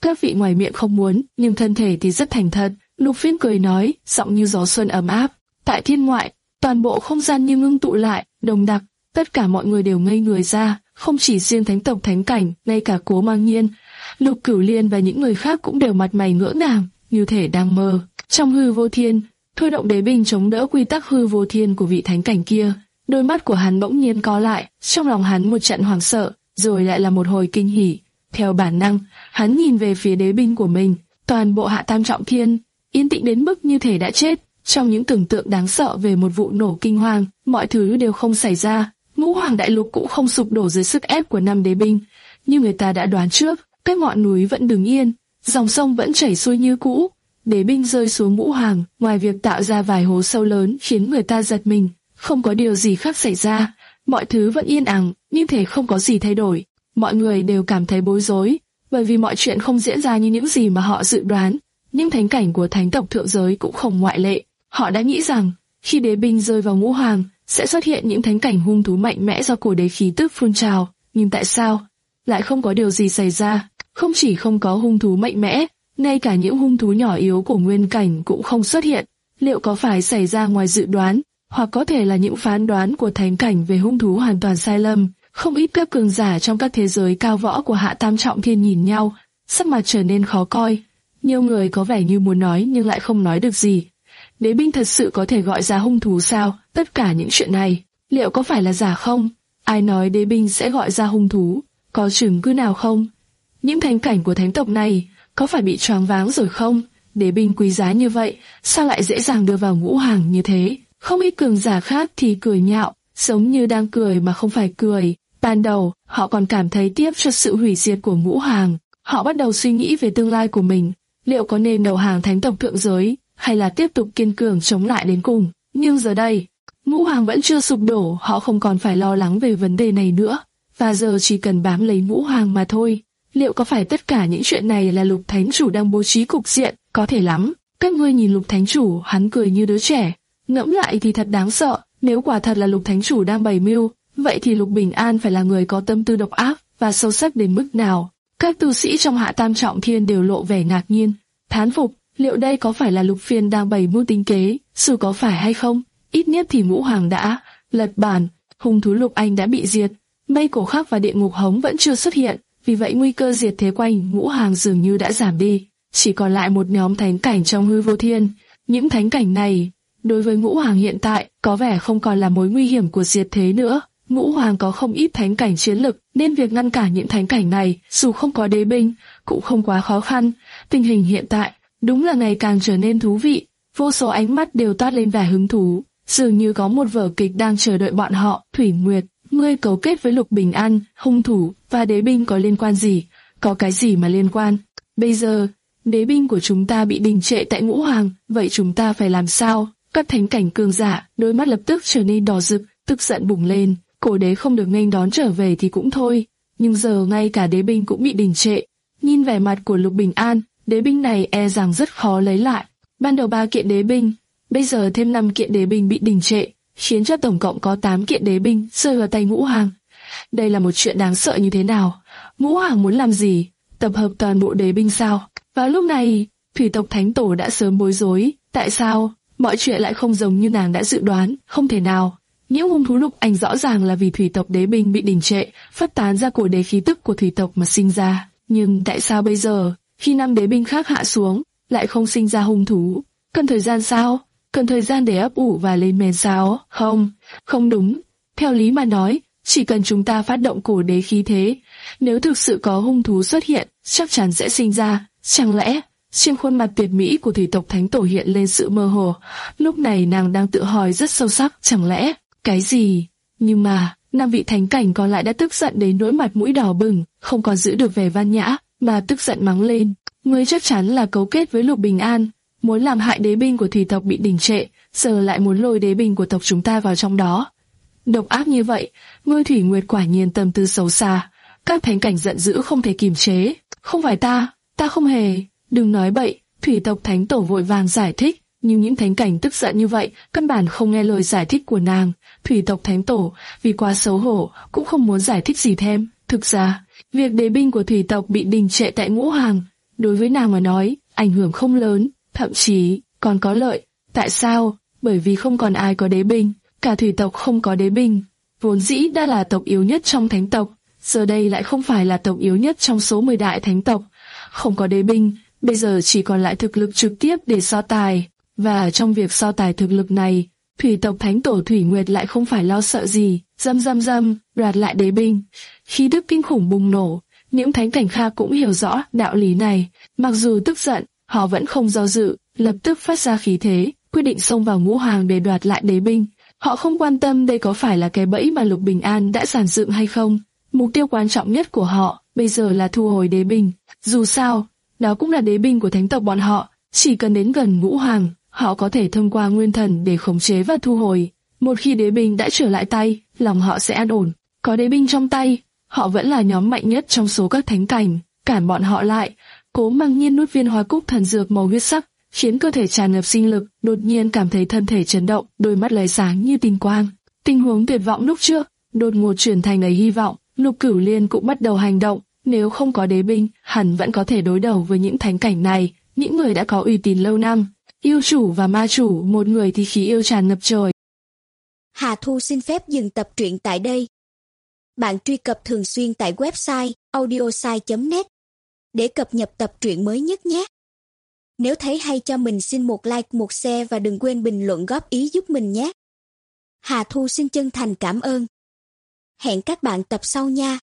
Các vị ngoài miệng không muốn, nhưng thân thể thì rất thành thật. Lục Phiên cười nói, giọng như gió xuân ấm áp. Tại thiên ngoại, toàn bộ không gian như ngưng tụ lại, đồng đặc, tất cả mọi người đều ngây người ra, không chỉ riêng thánh tộc thánh cảnh, ngay cả Cố Mang Nhiên, Lục Cửu Liên và những người khác cũng đều mặt mày ngỡ ngàng, như thể đang mơ. Trong hư vô thiên, thôi động đế binh chống đỡ quy tắc hư vô thiên của vị thánh cảnh kia. Đôi mắt của hắn bỗng nhiên co lại, trong lòng hắn một trận hoảng sợ, rồi lại là một hồi kinh hỉ. Theo bản năng, hắn nhìn về phía đế binh của mình, toàn bộ Hạ Tam Trọng Thiên yên tĩnh đến mức như thể đã chết. Trong những tưởng tượng đáng sợ về một vụ nổ kinh hoàng, mọi thứ đều không xảy ra. Ngũ Hoàng Đại Lục cũng không sụp đổ dưới sức ép của năm đế binh, như người ta đã đoán trước. Các ngọn núi vẫn đứng yên, dòng sông vẫn chảy xuôi như cũ. Đế binh rơi xuống Ngũ Hoàng, ngoài việc tạo ra vài hố sâu lớn khiến người ta giật mình, không có điều gì khác xảy ra. Mọi thứ vẫn yên ắng, như thể không có gì thay đổi. Mọi người đều cảm thấy bối rối, bởi vì mọi chuyện không diễn ra như những gì mà họ dự đoán. Nhưng thánh cảnh của thánh tộc thượng giới cũng không ngoại lệ. Họ đã nghĩ rằng, khi đế binh rơi vào Ngũ Hoàng, sẽ xuất hiện những thánh cảnh hung thú mạnh mẽ do cổ đế khí tức phun trào. Nhưng tại sao lại không có điều gì xảy ra? Không chỉ không có hung thú mạnh mẽ, ngay cả những hung thú nhỏ yếu của nguyên cảnh cũng không xuất hiện. Liệu có phải xảy ra ngoài dự đoán, hoặc có thể là những phán đoán của thánh cảnh về hung thú hoàn toàn sai lầm? Không ít các cường giả trong các thế giới cao võ của Hạ Tam Trọng Thiên nhìn nhau, sắc mặt trở nên khó coi. Nhiều người có vẻ như muốn nói nhưng lại không nói được gì. Đế binh thật sự có thể gọi ra hung thú sao? Tất cả những chuyện này, liệu có phải là giả không? Ai nói đế binh sẽ gọi ra hung thú? Có chứng cứ nào không? Những thánh cảnh của thánh tộc này có phải bị choáng váng rồi không? Đế binh quý giá như vậy, sao lại dễ dàng đưa vào Ngũ Hoàng như thế? Không ít cường giả khác thì cười nhạo, giống như đang cười mà không phải cười. Ban đầu, họ còn cảm thấy tiếc cho sự hủy diệt của Ngũ Hoàng. Họ bắt đầu suy nghĩ về tương lai của mình. Liệu có nên đầu hàng thánh tộc thượng giới, hay là tiếp tục kiên cường chống lại đến cùng? Nhưng giờ đây, Ngũ Hoàng vẫn chưa sụp đổ, họ không còn phải lo lắng về vấn đề này nữa. Và giờ chỉ cần bám lấy Ngũ Hoàng mà thôi. Liệu có phải tất cả những chuyện này là Lục Thánh Chủ đang bố trí cục diện? Có thể lắm. Các ngươi nhìn Lục Thánh Chủ, hắn cười như đứa trẻ. Ngẫm lại thì thật đáng sợ. Nếu quả thật là Lục Thánh Chủ đang bày mưu, vậy thì Lục Bình An phải là người có tâm tư độc ác và sâu sắc đến mức nào? Các tu sĩ trong Hạ Tam Trọng Thiên đều lộ vẻ ngạc nhiên, thán phục. Liệu đây có phải là Lục Phiên đang bày mưu tính kế? Dù có phải hay không, ít nhất thì Ngũ Hoàng đã lật bàn, hung thú Lục Anh đã bị diệt, mây cổ khắc và địa ngục hống vẫn chưa xuất hiện. Vì vậy nguy cơ diệt thế quanh Ngũ Hoàng dường như đã giảm đi, chỉ còn lại một nhóm thánh cảnh trong hư vô thiên. Những thánh cảnh này, đối với Ngũ Hoàng hiện tại, có vẻ không còn là mối nguy hiểm của diệt thế nữa. Ngũ Hoàng có không ít thánh cảnh chiến lực, nên việc ngăn cản những thánh cảnh này, dù không có đế binh, cũng không quá khó khăn. Tình hình hiện tại, đúng là ngày càng trở nên thú vị, vô số ánh mắt đều toát lên vẻ hứng thú, dường như có một vở kịch đang chờ đợi bọn họ. Thủy Nguyệt, ngươi cấu kết với Lục Bình An, hung thủ và đế binh có liên quan gì? Có cái gì mà liên quan? Bây giờ, đế binh của chúng ta bị đình trệ tại Ngũ Hoàng, vậy chúng ta phải làm sao? Các thánh cảnh cường giả, đôi mắt lập tức trở nên đỏ rực, tức giận bùng lên. Cổ đế không được nghênh đón trở về thì cũng thôi, nhưng giờ ngay cả đế binh cũng bị đình trệ. Nhìn vẻ mặt của Lục Bình An, đế binh này e rằng rất khó lấy lại. Ban đầu ba kiện đế binh, bây giờ thêm năm kiện đế binh bị đình trệ, khiến cho tổng cộng có tám kiện đế binh rơi vào tay Ngũ Hoàng. Đây là một chuyện đáng sợ như thế nào? Ngũ Hoàng muốn làm gì? Tập hợp toàn bộ đế binh sao? Vào lúc này, thủy tộc thánh tổ đã sớm bối rối. Tại sao? Mọi chuyện lại không giống như nàng đã dự đoán. Không thể nào. Những hung thú Lục Anh rõ ràng là vì thủy tộc đế binh bị đình trệ, phát tán ra cổ đế khí tức của thủy tộc mà sinh ra. Nhưng tại sao bây giờ, khi năm đế binh khác hạ xuống, lại không sinh ra hung thú? Cần thời gian sao? Cần thời gian để ấp ủ và lên men sao? Không, không đúng. Theo lý mà nói, chỉ cần chúng ta phát động cổ đế khí thế, nếu thực sự có hung thú xuất hiện, chắc chắn sẽ sinh ra. Chẳng lẽ, trên khuôn mặt tuyệt mỹ của thủy tộc thánh tổ hiện lên sự mơ hồ. Lúc này nàng đang tự hỏi rất sâu sắc, chẳng lẽ, cái gì? Nhưng mà, năm vị thánh cảnh còn lại đã tức giận đến nỗi mặt mũi đỏ bừng, không còn giữ được vẻ văn nhã, mà tức giận mắng lên. Ngươi chắc chắn là cấu kết với Lục Bình An, muốn làm hại đế binh của thủy tộc bị đình trệ, giờ lại muốn lôi đế binh của tộc chúng ta vào trong đó. Độc ác như vậy, ngươi Thủy Nguyệt quả nhiên tâm tư xấu xa. Các thánh cảnh giận dữ không thể kiềm chế. Không phải ta, ta không hề. Đừng nói bậy. Thủy tộc thánh tổ vội vàng giải thích, nhưng những thánh cảnh tức giận như vậy, căn bản không nghe lời giải thích của nàng. Thủy tộc thánh tổ vì quá xấu hổ cũng không muốn giải thích gì thêm. Thực ra, việc đế binh của thủy tộc bị đình trệ tại Ngũ Hoàng đối với nàng mà nói, ảnh hưởng không lớn, thậm chí còn có lợi. Tại sao? Bởi vì không còn ai có đế binh, cả thủy tộc không có đế binh, vốn dĩ đã là tộc yếu nhất trong thánh tộc, giờ đây lại không phải là tộc yếu nhất trong số mười đại thánh tộc. Không có đế binh, bây giờ chỉ còn lại thực lực trực tiếp để so tài, và trong việc so tài thực lực này, thủy tộc thánh tổ Thủy Nguyệt lại không phải lo sợ gì, dâm dâm dâm, đoạt lại đế binh. Khí tức kinh khủng bùng nổ, những thánh cảnh khác cũng hiểu rõ đạo lý này, mặc dù tức giận, họ vẫn không do dự, lập tức phát ra khí thế, quyết định xông vào ngũ hoàng để đoạt lại đế binh. Họ không quan tâm đây có phải là cái bẫy mà Lục Bình An đã giàn dựng hay không. Mục tiêu quan trọng nhất của họ bây giờ là thu hồi đế binh. Dù sao, đó cũng là đế binh của thánh tộc bọn họ. Chỉ cần đến gần ngũ hoàng, họ có thể thông qua nguyên thần để khống chế và thu hồi. Một khi đế binh đã trở lại tay, lòng họ sẽ an ổn. Có đế binh trong tay, họ vẫn là nhóm mạnh nhất trong số các thánh cảnh. Cản bọn họ lại. Cố Mặc Nhiên nuốt viên hoa cúc thần dược màu huyết sắc, khiến cơ thể tràn ngập sinh lực, đột nhiên cảm thấy thân thể chấn động, đôi mắt lóe sáng như tinh quang. Tình huống tuyệt vọng lúc trước, đột ngột chuyển thành đầy hy vọng. Lục Cửu Liên cũng bắt đầu hành động, nếu không có đế binh, hắn vẫn có thể đối đầu với những thánh cảnh này, những người đã có uy tín lâu năm. Yêu chủ và ma chủ, một người thì khí yêu tràn ngập trời. Hà Thu xin phép dừng tập truyện tại đây. Bạn truy cập thường xuyên tại website audiosai chấm net để cập nhật tập truyện mới nhất nhé. Nếu thấy hay cho mình xin một like, một share và đừng quên bình luận góp ý giúp mình nhé. Hà Thu xin chân thành cảm ơn. Hẹn các bạn tập sau nha.